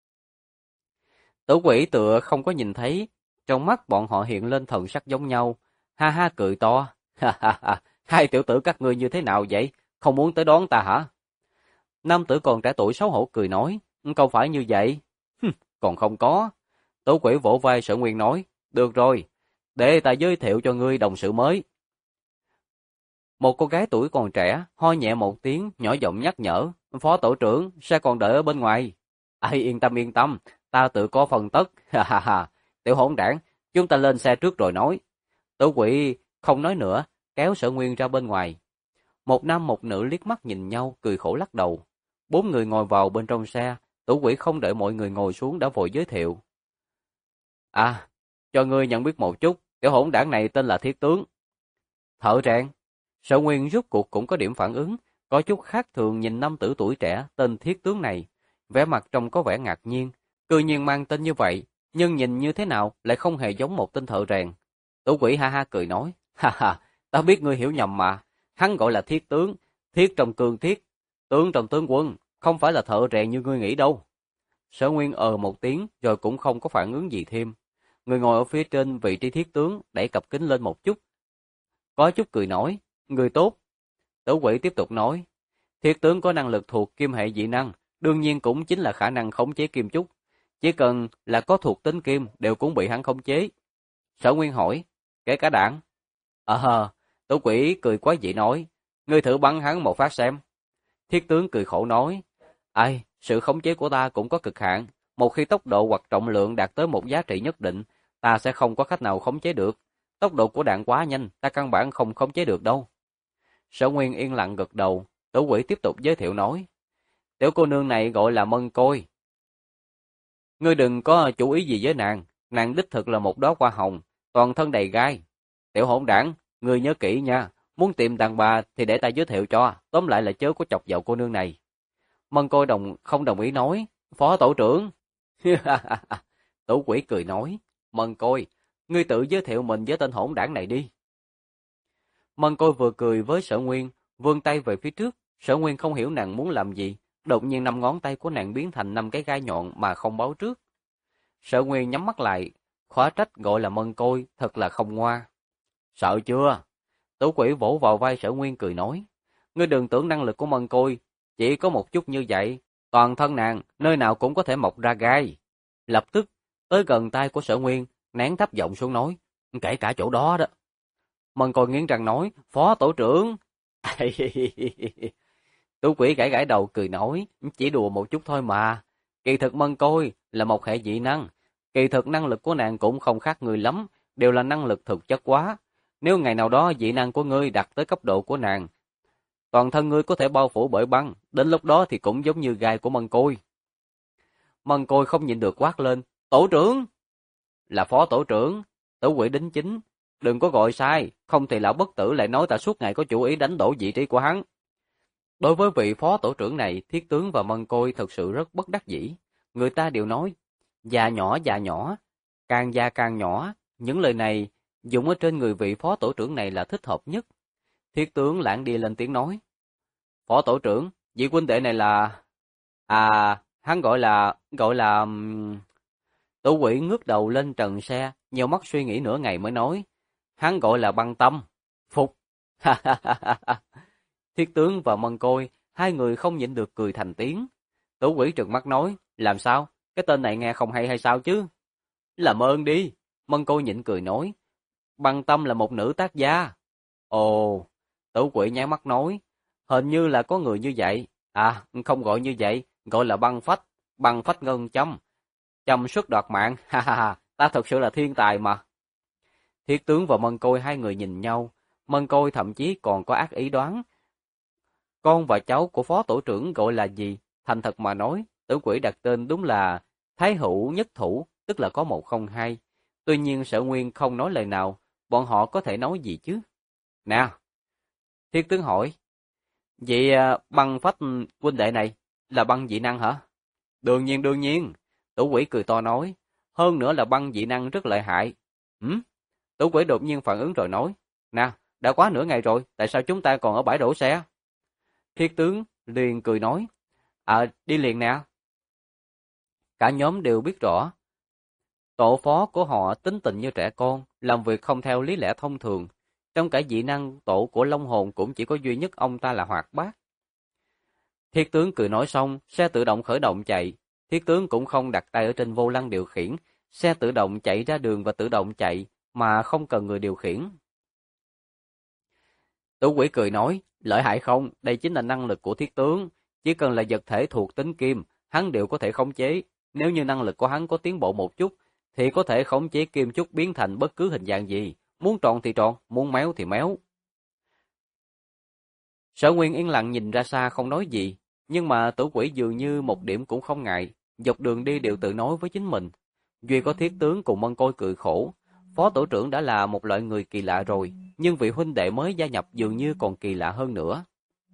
Tử quỷ tựa không có nhìn thấy, trong mắt bọn họ hiện lên thần sắc giống nhau, ha ha cười to, ha ha ha, hai tiểu tử các ngươi như thế nào vậy, không muốn tới đón ta hả? Nam tử còn trẻ tuổi xấu hổ cười nói, không phải như vậy, còn không có. Tử quỷ vỗ vai Sở Nguyên nói, được rồi, để ta giới thiệu cho ngươi đồng sự mới. Một cô gái tuổi còn trẻ, ho nhẹ một tiếng, nhỏ giọng nhắc nhở, phó tổ trưởng, sẽ còn đợi ở bên ngoài. Ai yên tâm, ta tự có phần tất, ha ha ha, tiểu hỗn đảng, chúng ta lên xe trước rồi nói. Tử quỷ không nói nữa, kéo Sở Nguyên ra bên ngoài. Một nam một nữ liếc mắt nhìn nhau, cười khổ lắc đầu. Bốn người ngồi vào bên trong xe, Tử quỷ không đợi mọi người ngồi xuống đã vội giới thiệu. À, cho ngươi nhận biết một chút, tiểu hỗn đảng này tên là Thiết Tướng. Thợ rèn. Sở Nguyên rút cuộc cũng có điểm phản ứng, có chút khác thường nhìn nam tử tuổi trẻ tên Thiết Tướng này, vẻ mặt trông có vẻ ngạc nhiên, cư nhiên mang tên như vậy, nhưng nhìn như thế nào lại không hề giống một tên thợ rèn. Tử quỷ ha ha cười nói, ha ha, ta biết ngươi hiểu nhầm mà, hắn gọi là Thiết Tướng, thiết trong cương thiết, tướng trong tướng quân, không phải là thợ rèn như ngươi nghĩ đâu. Sở Nguyên một tiếng rồi cũng không có phản ứng gì thêm. Người ngồi ở phía trên vị trí Thiết Tướng đẩy cặp kính lên một chút, có chút cười nói, người tốt. Tử quỷ tiếp tục nói, Thiết Tướng có năng lực thuộc kim hệ dị năng, đương nhiên cũng chính là khả năng khống chế kim chúc. Chỉ cần là có thuộc tính kim đều cũng bị hắn khống chế. Sở Nguyên hỏi, kể cả đạn? Tử quỷ cười quá dị nói, ngươi thử bắn hắn một phát xem. Thiết Tướng cười khổ nói, ai, sự khống chế của ta cũng có cực hạn, một khi tốc độ hoặc trọng lượng đạt tới một giá trị nhất định, ta sẽ không có cách nào khống chế được. Tốc độ của đạn quá nhanh, ta căn bản không khống chế được đâu. Sở Nguyên yên lặng gật đầu, Tử quỷ tiếp tục giới thiệu nói, tiểu cô nương này gọi là Mân Côi. Ngươi đừng có chú ý gì với nàng đích thực là một đóa hoa hồng, toàn thân đầy gai. Tiểu hỗn đảng, ngươi nhớ kỹ nha, muốn tìm đàn bà thì để ta giới thiệu cho, tóm lại là chớ có chọc vào cô nương này. Mân Côi không đồng ý nói, phó tổ trưởng. Tử quỷ cười nói, Mân Côi, ngươi tự giới thiệu mình với tên hỗn đảng này đi. Mân Côi vừa cười với Sở Nguyên, vươn tay về phía trước, Sở Nguyên không hiểu nàng muốn làm gì, đột nhiên 5 ngón tay của nàng biến thành 5 cái gai nhọn mà không báo trước. Sở Nguyên nhắm mắt lại, khóa trách gọi là Mân Côi, thật là không ngoa. Sợ chưa? Tử quỷ vỗ vào vai Sở Nguyên cười nói, ngươi đừng tưởng năng lực của Mân Côi chỉ có một chút như vậy, toàn thân nàng nơi nào cũng có thể mọc ra gai. Lập tức tới gần tai của Sở Nguyên, nén thấp giọng xuống nói, kể cả chỗ đó đó. Mân Côi nghiến răng nói, phó tổ trưởng. Tử quỷ gãi gãi đầu cười nói, chỉ đùa một chút thôi mà. Kỳ thực Mân Côi là một hệ dị năng, kỳ thực năng lực của nàng cũng không khác người lắm, đều là năng lực thực chất quá. Nếu ngày nào đó dị năng của ngươi đạt tới cấp độ của nàng, toàn thân ngươi có thể bao phủ bởi băng, đến lúc đó thì cũng giống như gai của Mân Côi. Mân Côi không nhịn được quát lên, tổ trưởng! Là phó tổ trưởng, Tử quỷ đính chính, đừng có gọi sai, không thì lão bất tử lại nói ta suốt ngày có chủ ý đánh đổ vị trí của hắn. Đối với vị phó tổ trưởng này, Thiết Tướng và Mân Côi thật sự rất bất đắc dĩ. Người ta đều nói, già nhỏ, càng già càng nhỏ, những lời này dùng ở trên người vị phó tổ trưởng này là thích hợp nhất. Thiết Tướng lảng đi lên tiếng nói, phó tổ trưởng, vị huynh đệ này là... hắn gọi là... Tử quỷ ngước đầu lên trần xe, nhiều mắt suy nghĩ nửa ngày mới nói, hắn gọi là Băng Tâm. Phục. Thiết Tướng và Mân Côi, hai người không nhịn được cười thành tiếng. Tử quỷ trừng mắt nói, làm sao? Cái tên này nghe không hay hay sao chứ? Làm ơn đi, Mân Cô nhịn cười nói. Băng Tâm là một nữ tác gia. Ồ, Tử Quỷ nháy mắt nói, hình như là có người như vậy. À, không gọi như vậy, gọi là băng phách ngân châm. Châm suất đoạt mạng, ha ha ha, ta thật sự là thiên tài mà. Thiết tướng và Mân Côi hai người nhìn nhau, Mân Côi thậm chí còn có ác ý đoán. Con và cháu của phó tổ trưởng gọi là gì? Thành thật mà nói, Tử Quỷ đặt tên đúng là Thái Hữu Nhất Thủ, tức là có một không hai. Tuy nhiên Sở Nguyên không nói lời nào, bọn họ có thể nói gì chứ? Nè, Thiết tướng hỏi, vậy băng phách huynh đệ này là băng dị năng hả? Đương nhiên, Tử Quỷ cười to nói, hơn nữa là băng dị năng rất lợi hại. Tử Quỷ đột nhiên phản ứng rồi nói, nè, đã quá nửa ngày rồi, tại sao chúng ta còn ở bãi đổ xe? Thiết tướng liền cười nói, đi liền nè. Cả nhóm đều biết rõ, tổ phó của họ tính tình như trẻ con, làm việc không theo lý lẽ thông thường. Trong cả dị năng tổ của Long Hồn cũng chỉ có duy nhất ông ta là hoạt bát. Thiết tướng cười nói xong, xe tự động khởi động chạy. Thiết tướng cũng không đặt tay ở trên vô lăng điều khiển, xe tự động chạy ra đường và tự động chạy, mà không cần người điều khiển. Tử Quỷ cười nói, lợi hại không, đây chính là năng lực của thiết tướng. Chỉ cần là vật thể thuộc tính kim, hắn đều có thể khống chế. Nếu như năng lực của hắn có tiến bộ một chút, thì có thể khống chế kim chúc biến thành bất cứ hình dạng gì. Muốn tròn thì tròn, muốn méo thì méo. Sở Nguyên yên lặng nhìn ra xa không nói gì, nhưng mà Tử Quỷ dường như một điểm cũng không ngại, dọc đường đi đều tự nói với chính mình. Duy có thiết tướng cùng Mân Côi cười khổ, phó tổ trưởng đã là một loại người kỳ lạ rồi, nhưng vị huynh đệ mới gia nhập dường như còn kỳ lạ hơn nữa.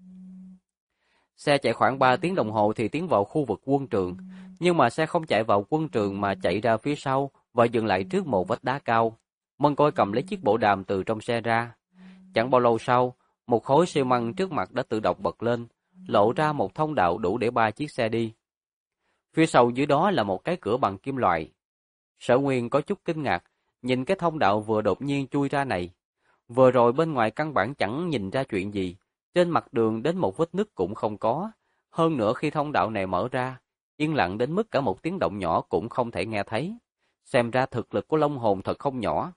Xe chạy khoảng 3 tiếng đồng hồ thì tiến vào khu vực quân trường, nhưng mà xe không chạy vào quân trường mà chạy ra phía sau và dừng lại trước một vách đá cao. Mân Côi cầm lấy chiếc bộ đàm từ trong xe ra. Chẳng bao lâu sau, một khối xi măng trước mặt đã tự động bật lên, lộ ra một thông đạo đủ để 3 chiếc xe đi. Phía sau dưới đó là một cái cửa bằng kim loại. Sở Nguyên có chút kinh ngạc, nhìn cái thông đạo vừa đột nhiên chui ra này. Vừa rồi bên ngoài căn bản chẳng nhìn ra chuyện gì, trên mặt đường đến một vết nứt cũng không có. Hơn nữa khi thông đạo này mở ra, yên lặng đến mức cả một tiếng động nhỏ cũng không thể nghe thấy. Xem ra thực lực của Long Hồn thật không nhỏ.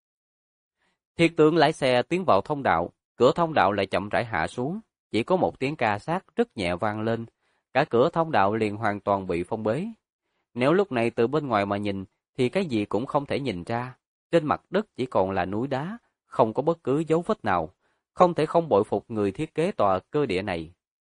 Thiết tướng lái xe tiến vào thông đạo, cửa thông đạo lại chậm rãi hạ xuống, chỉ có một tiếng ca sát rất nhẹ vang lên, cả cửa thông đạo liền hoàn toàn bị phong bế. Nếu lúc này từ bên ngoài mà nhìn, thì cái gì cũng không thể nhìn ra, trên mặt đất chỉ còn là núi đá, không có bất cứ dấu vết nào, không thể không bội phục người thiết kế tòa cơ địa này.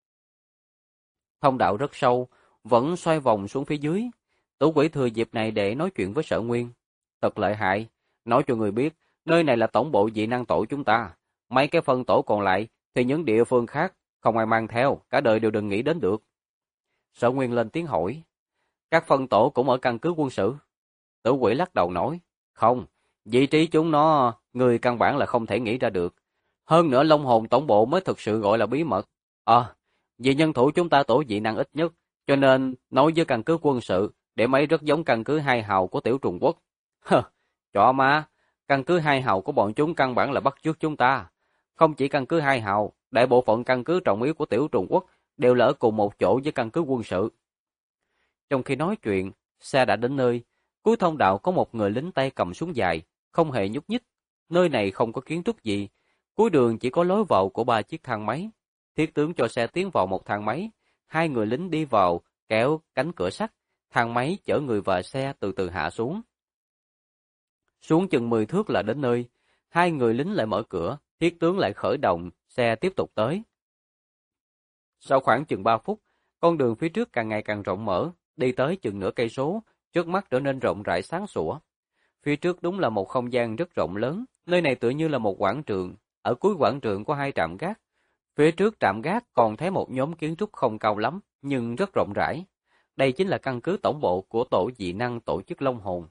Thông đạo rất sâu, vẫn xoay vòng xuống phía dưới. Tử Quỷ thừa dịp này để nói chuyện với Sở Nguyên. Thật lợi hại, nói cho người biết, nơi này là tổng bộ dị năng tổ chúng ta. Mấy cái phân tổ còn lại thì những địa phương khác, không ai mang theo, cả đời đều đừng nghĩ đến được. Sở Nguyên lên tiếng hỏi, các phân tổ cũng ở căn cứ quân sự. Tử Quỷ lắc đầu nói, không, vị trí chúng nó, người căn bản là không thể nghĩ ra được. Hơn nữa Long Hồn tổng bộ mới thực sự gọi là bí mật. Vì nhân thủ chúng ta tổ dị năng ít nhất, cho nên nói với căn cứ quân sự, để mấy rất giống căn cứ 2 hào của Tiểu Trùng Quốc. Chọ má, căn cứ 2 hào của bọn chúng căn bản là bắt chước chúng ta. Không chỉ căn cứ 2 hào, đại bộ phận căn cứ trọng yếu của Tiểu Trùng Quốc đều là ở cùng một chỗ với căn cứ quân sự. Trong khi nói chuyện, xe đã đến nơi, cuối thông đạo có một người lính tay cầm súng dài, không hề nhúc nhích. Nơi này không có kiến trúc gì, cuối đường chỉ có lối vào của 3 chiếc thang máy. Thiết tướng cho xe tiến vào một thang máy, 2 người lính đi vào, kéo cánh cửa sắt, thang máy chở người và xe từ từ hạ xuống. Xuống chừng 10 thước là đến nơi, 2 người lính lại mở cửa, thiết tướng lại khởi động, xe tiếp tục tới. Sau khoảng chừng 3 phút, con đường phía trước càng ngày càng rộng mở, đi tới chừng nửa cây số, trước mắt trở nên rộng rãi sáng sủa. Phía trước đúng là một không gian rất rộng lớn, nơi này tựa như là một quảng trường, ở cuối quảng trường có 2 trạm gác. Phía trước trạm gác còn thấy một nhóm kiến trúc không cao lắm, nhưng rất rộng rãi. Đây chính là căn cứ tổng bộ của tổ dị năng tổ chức Long Hồn.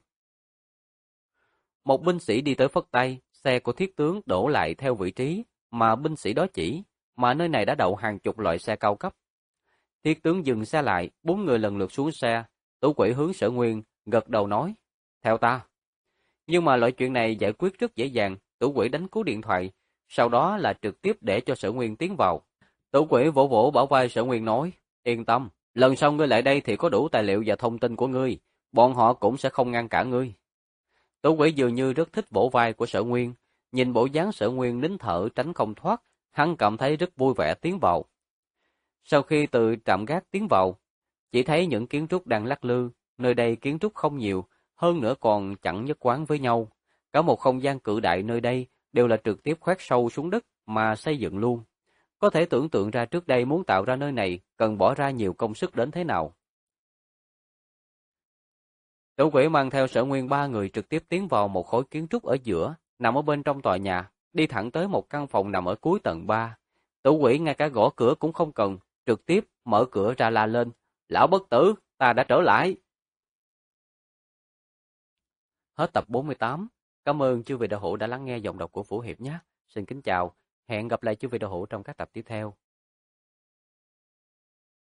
Một binh sĩ đi tới phất tay, xe của thiết tướng đổ lại theo vị trí mà binh sĩ đó chỉ, mà nơi này đã đậu hàng chục loại xe cao cấp. Thiết tướng dừng xe lại, 4 người lần lượt xuống xe, Tử Quỷ hướng Sở Nguyên, gật đầu nói, theo ta. Nhưng mà loại chuyện này giải quyết rất dễ dàng, Tử Quỷ đánh cú điện thoại, sau đó là trực tiếp để cho Sở Nguyên tiến vào. Tử Quỷ vỗ vỗ bả vai Sở Nguyên nói, yên tâm, Lần sau ngươi lại đây thì có đủ tài liệu và thông tin của ngươi, bọn họ cũng sẽ không ngăn cản ngươi. Tứ Quỷ dường như rất thích vỗ vai của Sở Nguyên, nhìn bộ dáng Sở Nguyên nín thở tránh không thoát, hắn cảm thấy rất vui vẻ tiến vào. Sau khi từ trạm gác tiến vào, chỉ thấy những kiến trúc đang lắc lư, nơi đây kiến trúc không nhiều, hơn nữa còn chẳng nhất quán với nhau. Cả một không gian cự đại nơi đây đều là trực tiếp khoét sâu xuống đất mà xây dựng luôn. Có thể tưởng tượng ra trước đây muốn tạo ra nơi này cần bỏ ra nhiều công sức đến thế nào. Tử Quỷ mang theo Sở Nguyên ba người trực tiếp tiến vào một khối kiến trúc ở giữa, nằm ở bên trong tòa nhà, đi thẳng tới một căn phòng nằm ở cuối tầng 3. Tử Quỷ ngay cả gõ cửa cũng không cần, trực tiếp mở cửa ra la lên, "Lão bất tử, ta đã trở lại." Hết tập 48. Cảm ơn chư vị đạo hữu đã lắng nghe giọng đọc của Vũ Hiệp nhé. Xin kính chào, hẹn gặp lại chư vị đạo hữu trong các tập tiếp theo.